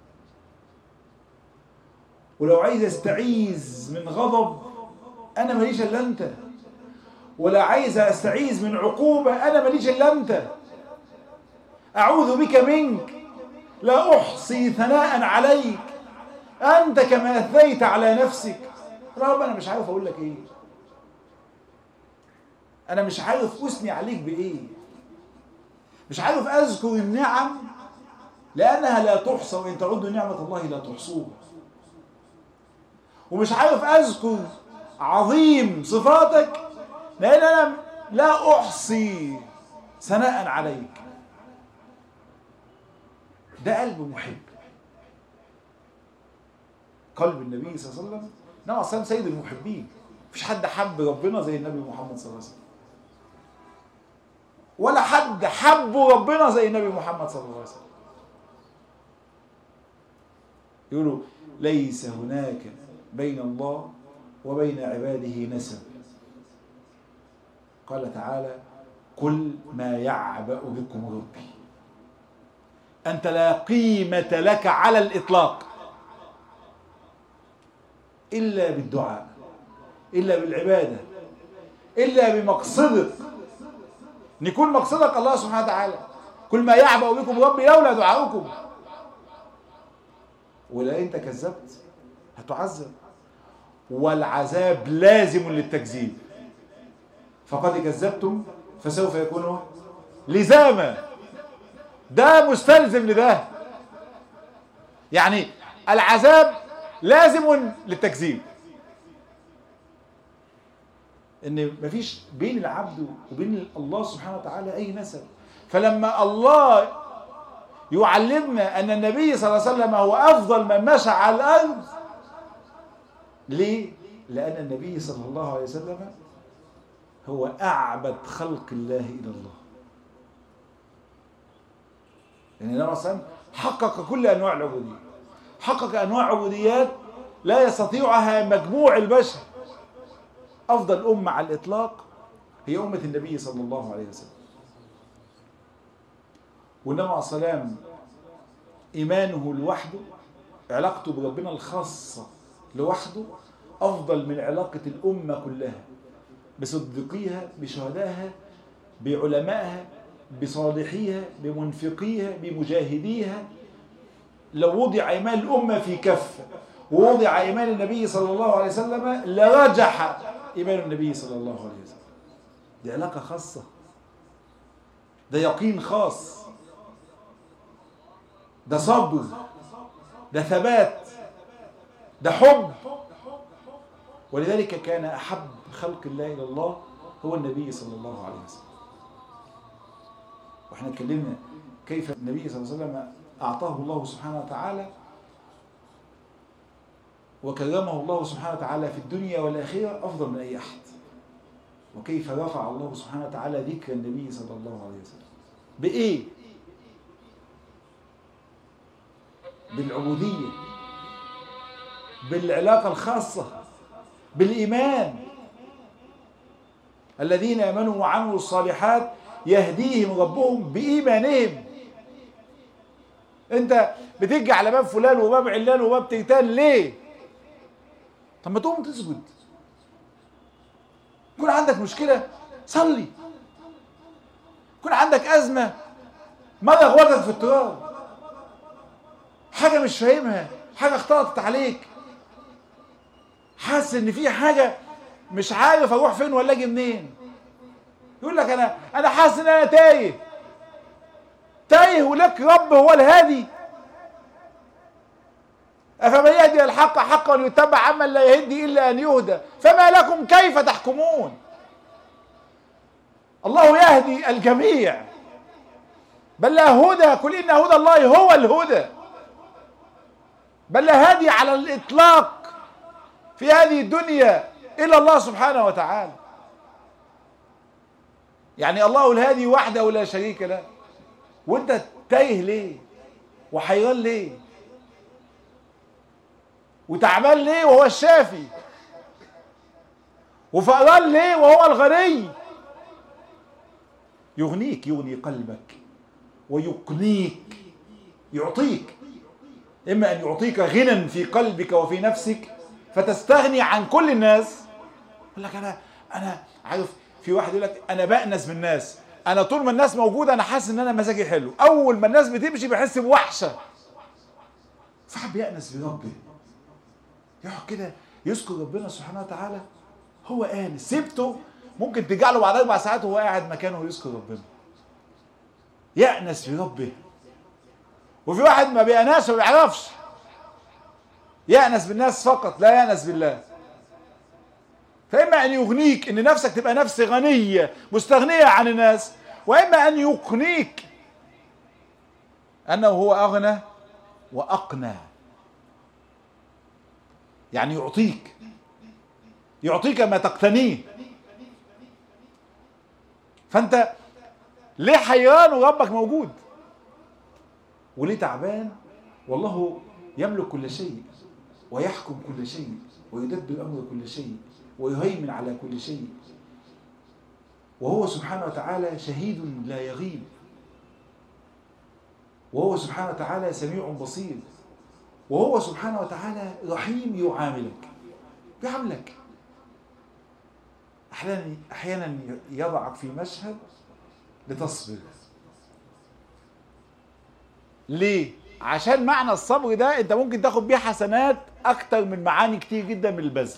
ولو عايز استعيذ من غضب انا ماليش الا انت، ولا عايز استعيذ من عقوبه انا ماليش الا انت. اعوذ بك منك لا احصي ثناء عليك انت كما اثنيت على نفسك. رب انا مش عارف اقول لك ايه، انا مش عارف اثني عليك بايه، مش عارف أذكر النعم لأنها لا تحصى، وإن تعدوا نعمة الله لا تحصوها. ومش عارف أذكر عظيم صفاتك لأن أنا لا أحصي ثناء عليك. ده قلب محب. قلب النبي صلى الله عليه وسلم، النبي صلى سيد المحبين. مفيش حد حب ربنا زي النبي محمد صلى الله عليه وسلم، ولا حد حب ربنا زي النبي محمد صلى الله عليه وسلم. يقولوا ليس هناك بين الله وبين عباده نسب. قال تعالى قل ما يعبأ بكم ربي. أنت لا قيمة لك على الإطلاق إلا بالدعاء، إلا بالعبادة، إلا بمقصدك، أن يكون مقصدك الله سبحانه وتعالى. كل ما يعبأ بكم ربي لولا دعاؤكم. ولا أنت كذبت هتعذب، والعذاب لازم للتكذيب. فقد كذبتم فسوف يكون لزاما. ده مستلزم لده، يعني العذاب لازم للتكذيب. ان مفيش بين العبد وبين الله سبحانه وتعالى اي نسب. فلما الله يعلمنا ان النبي صلى الله عليه وسلم هو افضل من مشى على الارض، ليه؟ لان النبي صلى الله عليه وسلم هو اعبد خلق الله الى الله. يعني النبي صلى الله عليه وسلم حقق كل انواع العبوديه، حقق انواع عبوديات لا يستطيعها مجموع البشر. افضل امه على الاطلاق هي امه النبي صلى الله عليه وسلم. والنبي عليه الصلاه والسلام ايمانه لوحده، علاقته بربنا الخاصه لوحده، افضل من علاقه الامه كلها بصديقيها، بشهدائها، بعلمائها، بصالحيها، بمنفقيها، بمجاهديها. لو وضع ايمان الامه في كفه ووضع ايمان النبي صلى الله عليه وسلم لرجح ايمان النبي صلى الله عليه وسلم. دي علاقه خاصه، ده يقين خاص، ده صبر، ده ثبات، ده حب. ولذلك كان احب خلق الله الى الله هو النبي صلى الله عليه وسلم. واحنا اتكلمنا كيف النبي صلى الله عليه وسلم اعطاه الله سبحانه وتعالى وكرمه الله سبحانه وتعالى في الدنيا والآخرة أفضل من أي أحد، وكيف رفع الله سبحانه وتعالى ذكر النبي صلى الله عليه وسلم. بإيه؟ بالعبودية، بالعلاقة الخاصة، بالإيمان. الذين آمنوا وعملوا الصالحات يهديهم ربهم بإيمانهم. أنت بتيجي على باب فلان وباب علان وباب تيتان ليه؟ طب ما تقوم تسجد. يكون عندك مشكلة صلي. يكون عندك أزمة مرة غوطت في التراب، حاجة مش فاهمها، حاجة اختلطت عليك، حاسس ان في حاجة مش عارف اروح فين ولا اجي منين. يقول لك انا حاسس ان انا تايه ولك رب هو الهادي. أفمن يهدي الحق حقا ويتبع عمن لا يهدي إلا أن يهدى فما لكم كيف تحكمون. الله يهدي الجميع، بل لا هدى، قل إن هدى الله هو الهدى. بل لا هادي على الإطلاق في هذه الدنيا إلا الله سبحانه وتعالى. يعني الله الهادي وحده لا شريك له. وانت تايه ليه وحيران ليه وتعبان ليه وهو الشافي، وفقران ليه وهو الغني؟ يغنيك، يغني قلبك ويقنيك، يعطيك. إما أن يعطيك غنى في قلبك وفي نفسك فتستغني عن كل الناس. يقول لك أنا عارف، في واحد يقول لك أنا بأنس بالناس، أنا طول ما الناس موجودة أنا حاسس إن أنا مزاجي حلو، أول ما الناس بتمشي بحس بوحشة. فحب يأنس بربه، يقعد كده يذكر ربنا سبحانه وتعالى. هو آنس، سيبته ممكن ترجع له بعد 4 ساعات وهو قاعد مكانه ويذكر ربنا. يأنس بربه، وفي واحد ما بيأناس وما بيعرفش يأنس بالناس فقط، لا يأنس بالله. فإما أن يغنيك إن نفسك تبقى نفس غنية مستغنية عن الناس، وإما أن يقنيك أنه هو أغنى وأقنى، يعني يعطيك ما تقتنيه. فأنت ليه حيران وربك موجود؟ وليه تعبان؟ والله يملك كل شيء ويحكم كل شيء ويدبر أمر كل شيء ويهيمن على كل شيء، وهو سبحانه وتعالى شهيد لا يغيب، وهو سبحانه وتعالى سميع بصير، وهو سبحانه وتعالى رحيم بيعاملك. أحيانا يضعك في مشهد لتصبر. ليه؟ عشان معنى الصبر ده انت ممكن تاخد بيه حسنات اكتر من معاني كتير جدا من البذل.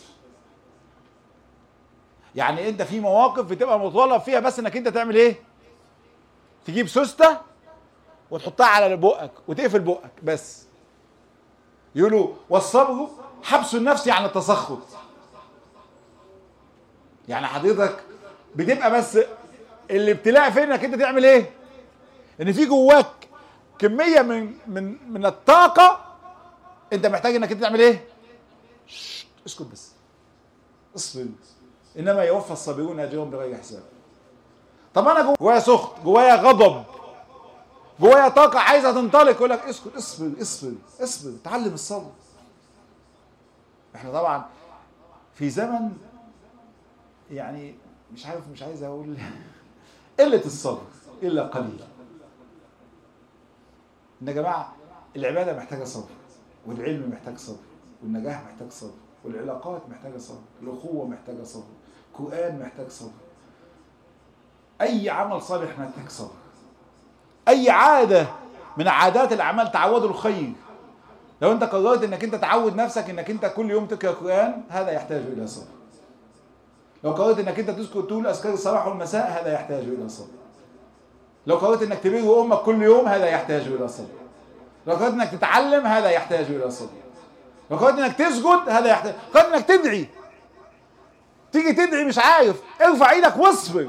يعني انت في مواقف بتبقى مطالب فيها بس انك انت تعمل ايه؟ تجيب سوستة وتحطها على بقك وتقفل بقك بس. يقولوا والصبر حبس النفس عن التسخط. يعني حضرتك بتبقى بس الابتلاء فين انك انت تعمل ايه؟ ان في جواك كمية من الطاقة انت محتاج انك انت تعمل ايه؟ اسكت بس، اصبر، انما يوفى الصابرون اجرهم بغير حساب. طب انا جوايا سخط، جوايا غضب، جوايا طاقة عايزة تنطلق، يقول لك اسكت، اصبر، تعلم الصبر. احنا طبعا في زمن يعني مش عايز اقول قلة الصبر الا قليل. ان يا جماعة العبادة محتاجة صبر، والعلم محتاج صبر، والنجاح محتاج صبر، والعلاقات محتاجة صبر، الأخوة محتاجة صبر، القرآن محتاج صبر، أي عمل صالح محتاج صبر، أي عادة من عادات الأعمال تعودوا الخير. لو أنت قررت إنك أنت تعود نفسك إنك أنت كل يوم تقرأ القرآن، هذا يحتاج إلى صبر. لو قررت إنك أنت تقول أذكار الصباح والمساء، هذا يحتاج إلى صبر. لو قررت إنك تبر أمك كل يوم، هذا يحتاج إلى صبر. لو قررت إنك تتعلم، هذا يحتاج إلى صبر. لو قررت إنك تسجد، هذا يحتاج. قررت إنك تدعي، تيجي تدعي مش عارف، ارفع ايدك واصبر.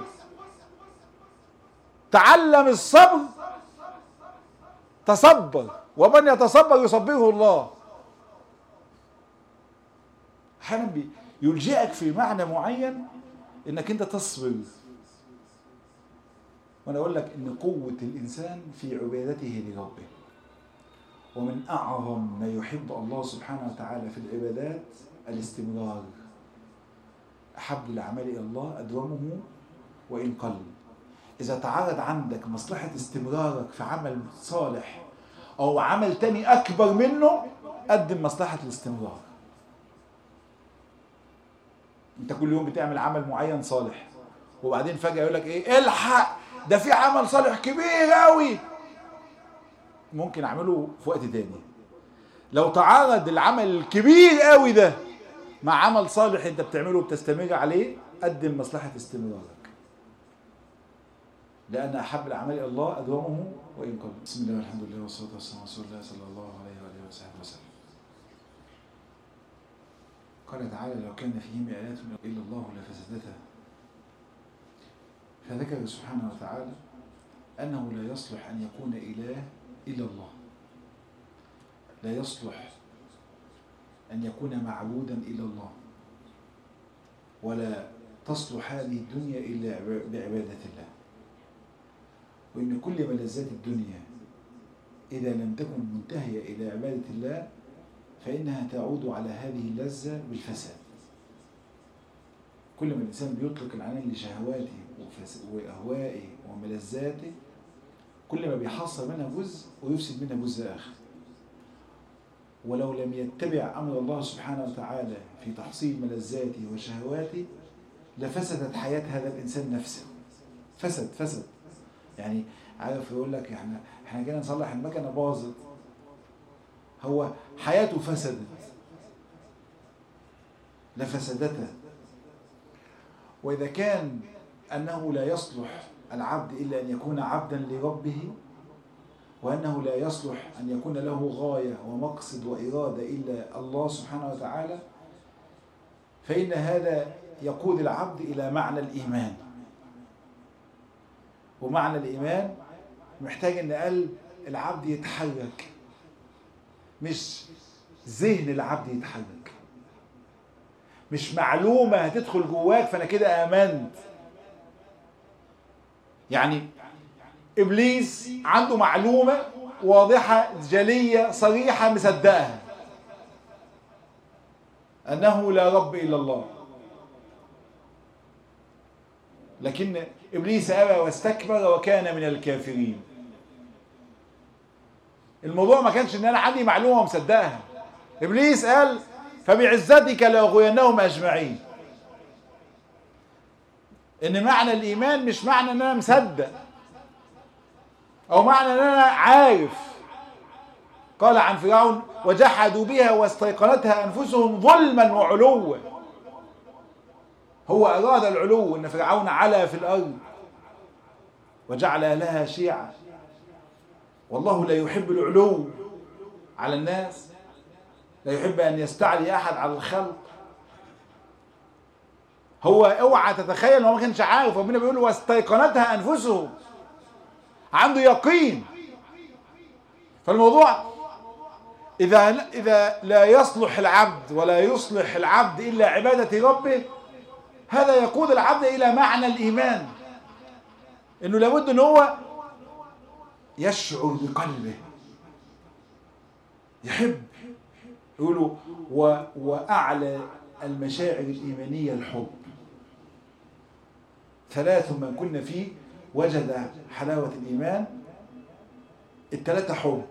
تعلم الصبر، تصبر، ومن يتصبر يصبره الله. احيانا يلجئك في معنى معين انك انت تصبر. وانا اقول لك ان قوة الانسان في عبادته لربه، ومن اعظم ما يحب الله سبحانه وتعالى في العبادات الاستمرار. احب الاعمال الى الله ادومه وان قل. إذا تعرض عندك مصلحة استمرارك في عمل صالح أو عمل تاني أكبر منه، قدم مصلحة الاستمرار. أنت كل يوم بتعمل عمل معين صالح، وبعدين فجأة يقول لك إيه؟ الحق ده في عمل صالح كبير أوي ممكن أعمله في وقت تاني. لو تعرض العمل الكبير أوي ده مع عمل صالح أنت بتعمله وبتستمر عليه، قدم مصلحة استمرارك. لأن أحب الأعمال إلى الله أدومه وإن قل. بسم الله والحمد لله والصلاة والسلام على رسول الله صلى الله عليه وآله وصحبه وسلم. قال تعالى: لو كان فيهما آيات إلا الله لفسدتا. فذكر سبحانه وتعالى أنه لا يصلح أن يكون إله إلا الله، لا يصلح أن يكون معبودا إلا الله، ولا تصلح هذه الدنيا إلا بعبادة الله. وإن كل ملذات الدنيا إذا لم تكن منتهية إلى عبادة الله فإنها تعود على هذه اللذة بالفساد. كل ما الإنسان بيطلق العنان لشهواته وأهوائه وملذاته، كل ما بيحصل منها جزء ويفسد منها جزء آخر. ولو لم يتبع أمر الله سبحانه وتعالى في تحصيل ملذاته وشهواته لفسدت حياة هذا الإنسان نفسه. فسد يعني عارف يقول لك احنا جينا نصلح المكنه باظت، هو حياته فسدت لفسدتها. واذا كان انه لا يصلح العبد إلا أن يكون عبدا لربه، وأنه لا يصلح أن يكون له غاية ومقصد وإرادة إلا الله سبحانه وتعالى، فإن هذا يقود العبد إلى معنى الإيمان. ومعنى الإيمان محتاج أن قلب العبد يتحرك، مش ذهن العبد يتحرك، مش معلومة هتدخل جواك فأنا كده آمنت. يعني إبليس عنده معلومة واضحة جلية صريحة مصدقها، أنه لا رب إلا الله، لكن إبليس أبى واستكبر وكان من الكافرين. الموضوع ما كانش إن أنا عندي معلومة مصدقها. إبليس قال فبعزتك لأغوينهم أجمعين. إن معنى الإيمان مش معنى إن أنا مصدق أو معنى إن أنا عارف. قال عن فرعون وجحدوا بها واستيقنتها أنفسهم ظلما وعلوا. هو أراد العلو، إن فرعون علا في الأرض وجعل لها شيعا، والله لا يحب العلو على الناس، لا يحب أن يستعلي أحد على الخلق. هو اوعى تتخيل هو ما كانش عارف. ربنا بيقول واستيقنتها أنفسهم، عنده يقين. فالموضوع إذا لا يصلح العبد ولا يصلح العبد إلا عبادة ربه، هذا يقود العبد إلى معنى الإيمان. إنه لابد إن هو يشعر بقلبه، يحب. يقولوا وأعلى المشاعر الإيمانية الحب. ثلاث من كنا فيه وجد حلاوة الإيمان. الثلاثة حب: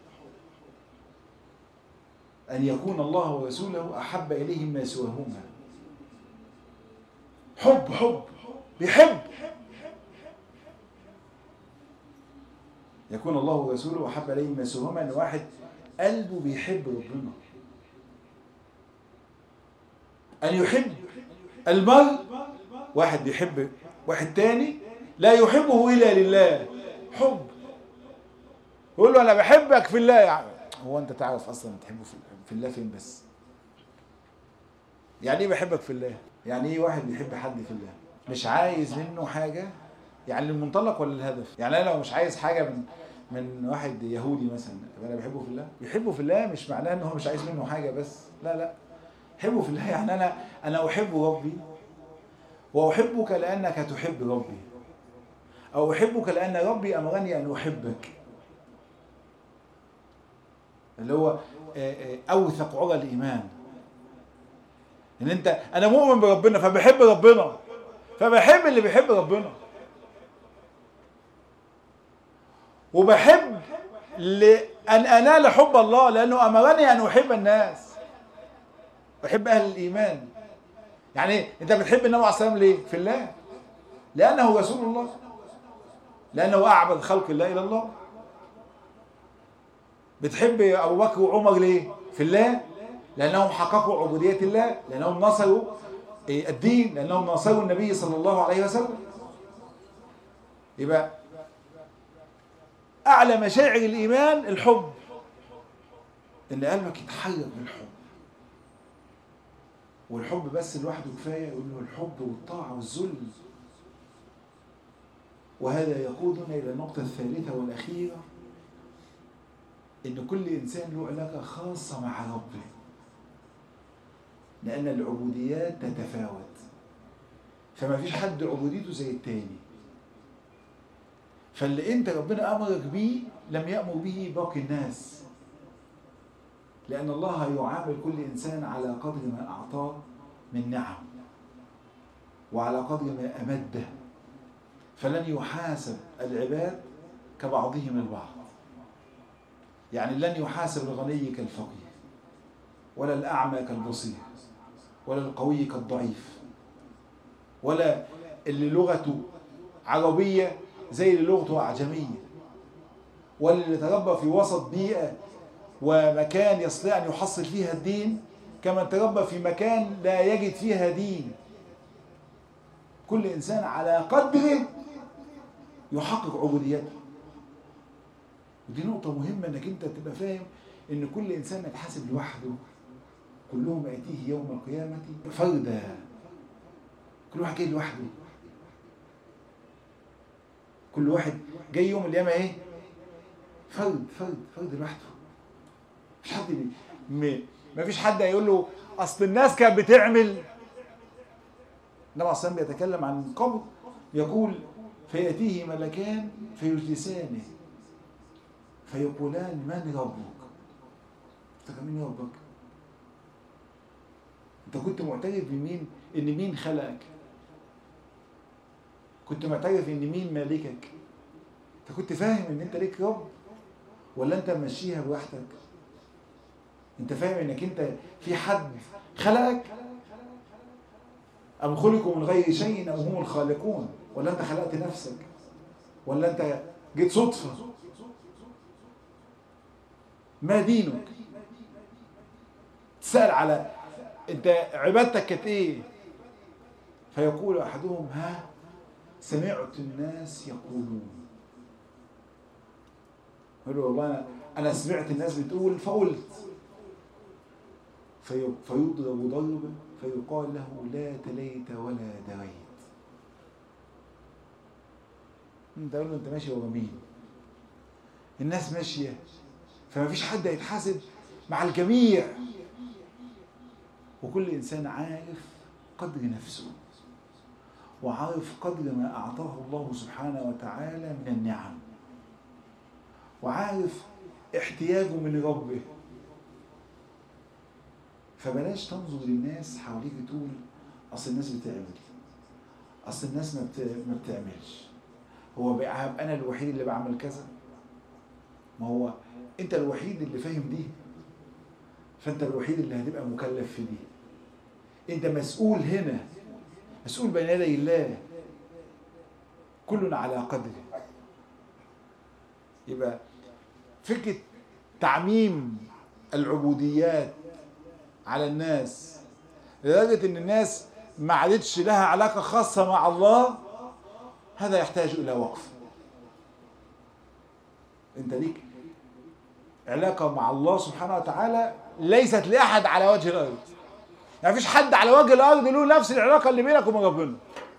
أن يكون الله ورسوله أحب إليهم ما سواهما. حب بيحب. يكون الله ورسوله أحب إليهم ما سواهما، أن واحد قلبه بيحب ربنا. أن يحب المرء، واحد بيحب واحد تاني لا يحبه إلا لله. حب. يقول له أنا بحبك في الله. يعني هو أنت تعرف أصلا تحبه في الله فين؟ بس يعني إيه بحبك في الله؟ يعني إيه واحد بيحب حد في الله مش عايز منه حاجة؟ يعني المنطلق ولا الهدف؟ يعني أنا لو مش عايز حاجة من واحد يهودي مثلا، أنا بحبه في الله. يحبه في الله مش معناه إن هو مش عايز منه حاجة بس، لا. حبه في الله يعني أنا أحب ربي، وأحبك لأنك تحب ربي، أو أحبك لأن ربي أمرني أن أحبك. اللي هو أوثق عرى الإيمان. إن أنا مؤمن بربنا فبحب ربنا، فبحب اللي بيحب ربنا، وبحب لأن أنال حب الله لأنه أمرني أن أحب الناس. بحب أهل الإيمان. يعني أنت بتحب النبي عليه الصلاة والسلام ليه؟ في الله، لأنه رسول الله، لأنه أعبد خلق الله إلى الله. بتحب أبو بكر وعمر ليه؟ في الله، لأنهم حققوا عبودية الله، لأنهم نصروا الدين، لأنهم نصروا النبي صلى الله عليه وسلم. يبقى أعلى مشاعر الإيمان الحب، إن قلبك يتحرك بالحب. والحب بس لوحده كفاية. يقول له الحب والطاعة والذل. وهذا يقودنا إلى النقطة الثالثة والأخيرة، إن كل إنسان له علاقة خاصة مع ربه، لأن العبوديات تتفاوت، فما فيش حد عبوديته زي التاني. فاللي أنت ربنا أمرك بيه لم يأمر به باقي الناس، لأن الله يعامل كل إنسان على قدر ما أعطاه من نعم وعلى قدر ما أمده. فلن يحاسب العباد كبعضهم البعض. يعني لن يحاسب الغني كالفقير، ولا الأعمى كالبصير، ولا القوي كالضعيف، ولا اللي لغته عربية زي اللي لغته أعجمية، ولا اللي تربى في وسط بيئة ومكان يستطيع أن يحصل فيها الدين كما تربى في مكان لا يجد فيها دين. كل إنسان على قدره يحقق عبوديته. ودي نقطة مهمة انك انت تبقى فاهم ان كل انسان يتحاسب لوحده، كلهم يأتيه يوم القيامة فردا، كل واحد جاي لوحده، كل واحد جاي يوم القيامة ايه؟ فرد لوحده. مش حد ما فيش حد هيقول له اصل الناس كانت بتعمل. النبي اصلا بيتكلم عن القبر، يقول فيأتيه ملكان فيجلسانه فيقولان من ربك؟ انت مين ربك؟ انت كنت معترف بمين؟ ان مين خلقك؟ كنت معترف ان مين مالكك؟ انت كنت فاهم ان انت ليك رب ولا انت ماشيها بوحدك؟ انت فاهم انك انت في حد خلقك ام خلقوا من غير شيء ام هم الخالقون؟ ولا انت خلقت نفسك؟ ولا انت جيت صدفة؟ ما دينك؟ تسأل على انت عبادتك كانت ايه؟ فيقول احدهم ها سمعت الناس يقولون. يقول والله انا سمعت الناس بتقول فقلت. فيضرب ضربا فيقال له لا تليت ولا دريت. انت قول له انت ماشي ورا مين؟ الناس ماشيه، فما فيش حد هيتحاسب مع الجميع، وكل انسان عارف قدر نفسه وعارف قدر ما اعطاه الله سبحانه وتعالى من النعم، وعارف احتياجه من ربه. فبلاش تنظر للناس حواليك تقول اصل الناس بتعمل، اصل الناس ما بتعملش، هو بقى انا الوحيد اللي بعمل كذا. ما هو انت الوحيد اللي فاهم دي، فانت الوحيد اللي هتبقى مكلف في دي. انت مسؤول هنا، مسؤول بين يدي الله، كلنا على قدره. يبقى فكرة تعميم العبوديات على الناس لدرجة ان الناس ما عادتش لها علاقة خاصة مع الله، هذا يحتاج الى وقف. انت ليك علاقة مع الله سبحانه وتعالى ليست لأحد على وجه الأرض. يعني مفيش حد على وجه الأرض له نفس العلاقة اللي بينك وبين ربنا.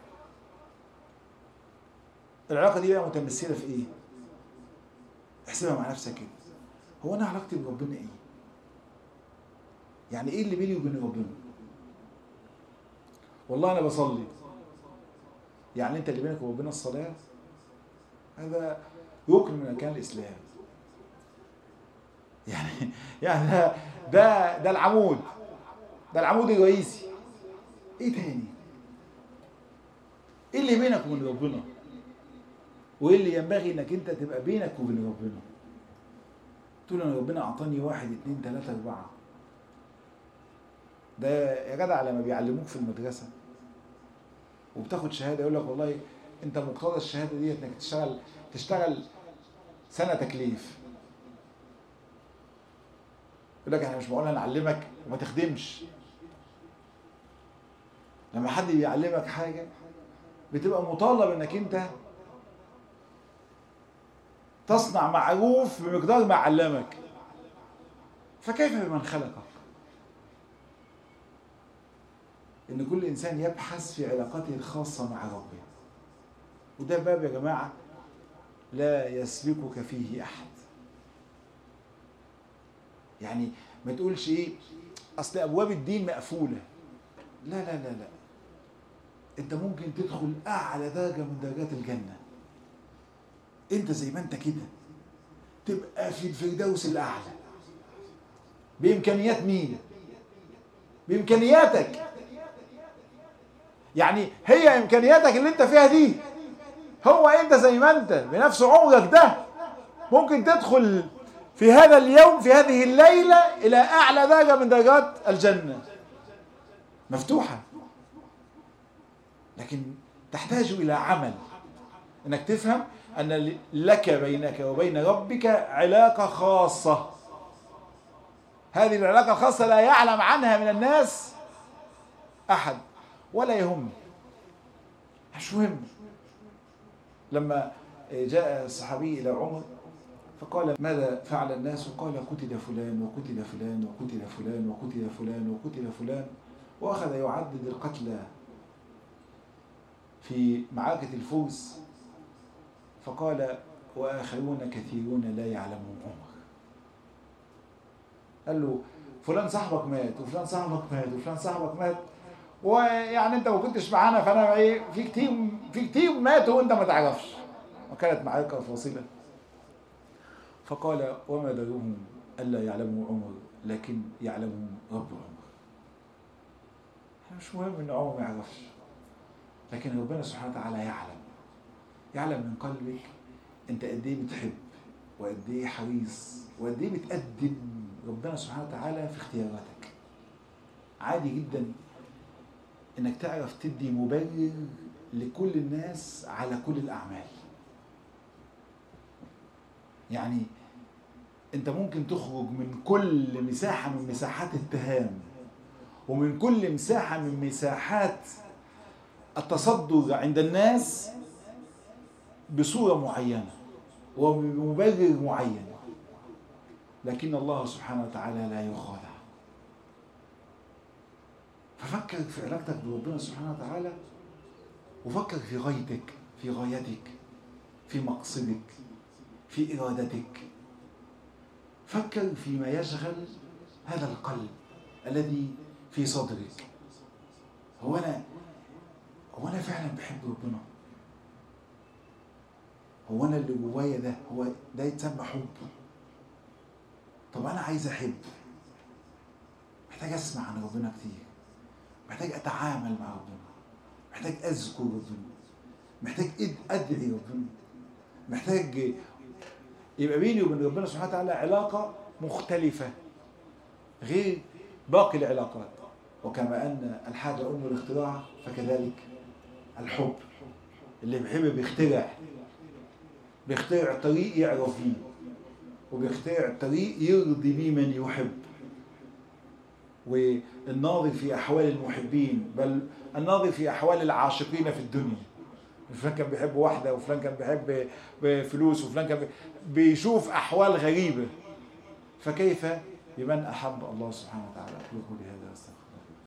العلاقة دي بقى متمثلة في ايه؟ احسبها مع نفسك كده. هو انا علاقتي بربنا ايه؟ يعني ايه اللي بيني وبين ربنا؟ والله انا بصلي، يعني انت اللي بينك وبين الصلاة هذا ركن من اركان الاسلام. يعني ده العمود، ده العمود الرئيسي. ايه تاني؟ ايه اللي بينك وبين ربنا؟ وايه اللي ينبغي انك انت تبقى بينك وبين ربنا؟ تقول انا ربنا اعطاني 1 2 3 4. ده يا جدع لما بيعلموك في المدرسه وبتاخد شهاده يقول لك والله انت مقتضى الشهاده دي انك تشتغل سنه تكليف. يقول لك احنا مش بقول هنعلمك وما تخدمش. لما حد بيعلمك حاجه بتبقى مطالب انك انت تصنع معروف بمقدار ما علمك. فكيف بمن خلقك؟ ان كل انسان يبحث في علاقاته الخاصه مع ربه، وده باب يا جماعه لا يسبقك فيه احد. يعني ما تقولش ايه اصل ابواب الدين مقفوله. لا لا لا لا، انت ممكن تدخل اعلى درجه من درجات الجنه انت زي ما انت كده، تبقى في الفردوس الاعلى. بامكانيات مين؟ بامكانياتك. يعني هي امكانياتك اللي انت فيها دي، هو انت زي ما انت بنفس عمرك ده ممكن تدخل في هذا اليوم في هذه الليلة الى اعلى درجة من درجات الجنة مفتوحة. لكن تحتاج الى عمل، انك تفهم ان لك بينك وبين ربك علاقة خاصة. هذه العلاقة الخاصة لا يعلم عنها من الناس احد ولا يهم، مش مهم. لما جاء الصحابي إلى عمر فقال ماذا فعل الناس؟ قال قتل فلان وقتل فلان وقتل فلان وقتل فلان وقتل فلان، وأخذ يعدد القتلى في معركة الفرس، فقال وآخرون كثيرون لا يعلمون عمر. قال له فلان صاحبك مات وفلان صاحبك مات وفلان صاحبك مات، ويعني انت ما كنتش معانا، فانا ايه، في كتير ماتوا وانت ما تعرفش. وكانت معركة فاصلة. فقال وما دروهم ألا يعلموا عمر لكن يعلمهم رب عمر. مش مهم ان عمر ما يعرفش، لكن ربنا سبحانه وتعالى يعلم من قلبك انت قد ايه بتحب وقد ايه حريص وقد ايه بتقدم ربنا سبحانه وتعالى في اختياراتك. عادي جدا انك تعرف تدي مبرر لكل الناس على كل الاعمال. يعني انت ممكن تخرج من كل مساحة من مساحات التهام ومن كل مساحة من مساحات التصدر عند الناس بصورة معينة وبمبرر معين، لكن الله سبحانه وتعالى لا يخادع. ففكر في علاقتك بربنا سبحانه وتعالى، وفكر في غايتك، في غايتك، في مقصدك، في إرادتك. فكر فيما يشغل هذا القلب الذي في صدرك. هو أنا فعلا بحب ربنا؟ هو أنا اللي جوايا ده هو ده يتسمى حب؟ طب أنا عايز أحب، محتاج أسمع عن ربنا كتير، محتاج أتعامل مع ربنا، محتاج أذكر ربنا، محتاج أدعي ربنا، محتاج يبقى بيني وبين ربنا سبحانه وتعالى علاقة مختلفة غير باقي العلاقات. وكما أن الحاجة أم الاختراع فكذلك الحب. اللي بيحب بيخترع طريق يعرف بيه، وبيخترع طريق يرضي بيه من يحب. والناظر في أحوال المحبين، بل الناظر في أحوال العاشقين في الدنيا. فلان كان بيحب واحدة، وفلان كان بيحب فلوس، وفلان كان بيشوف أحوال غريبة. فكيف بمن أحب الله سبحانه وتعالى؟ أقول قولي هذا.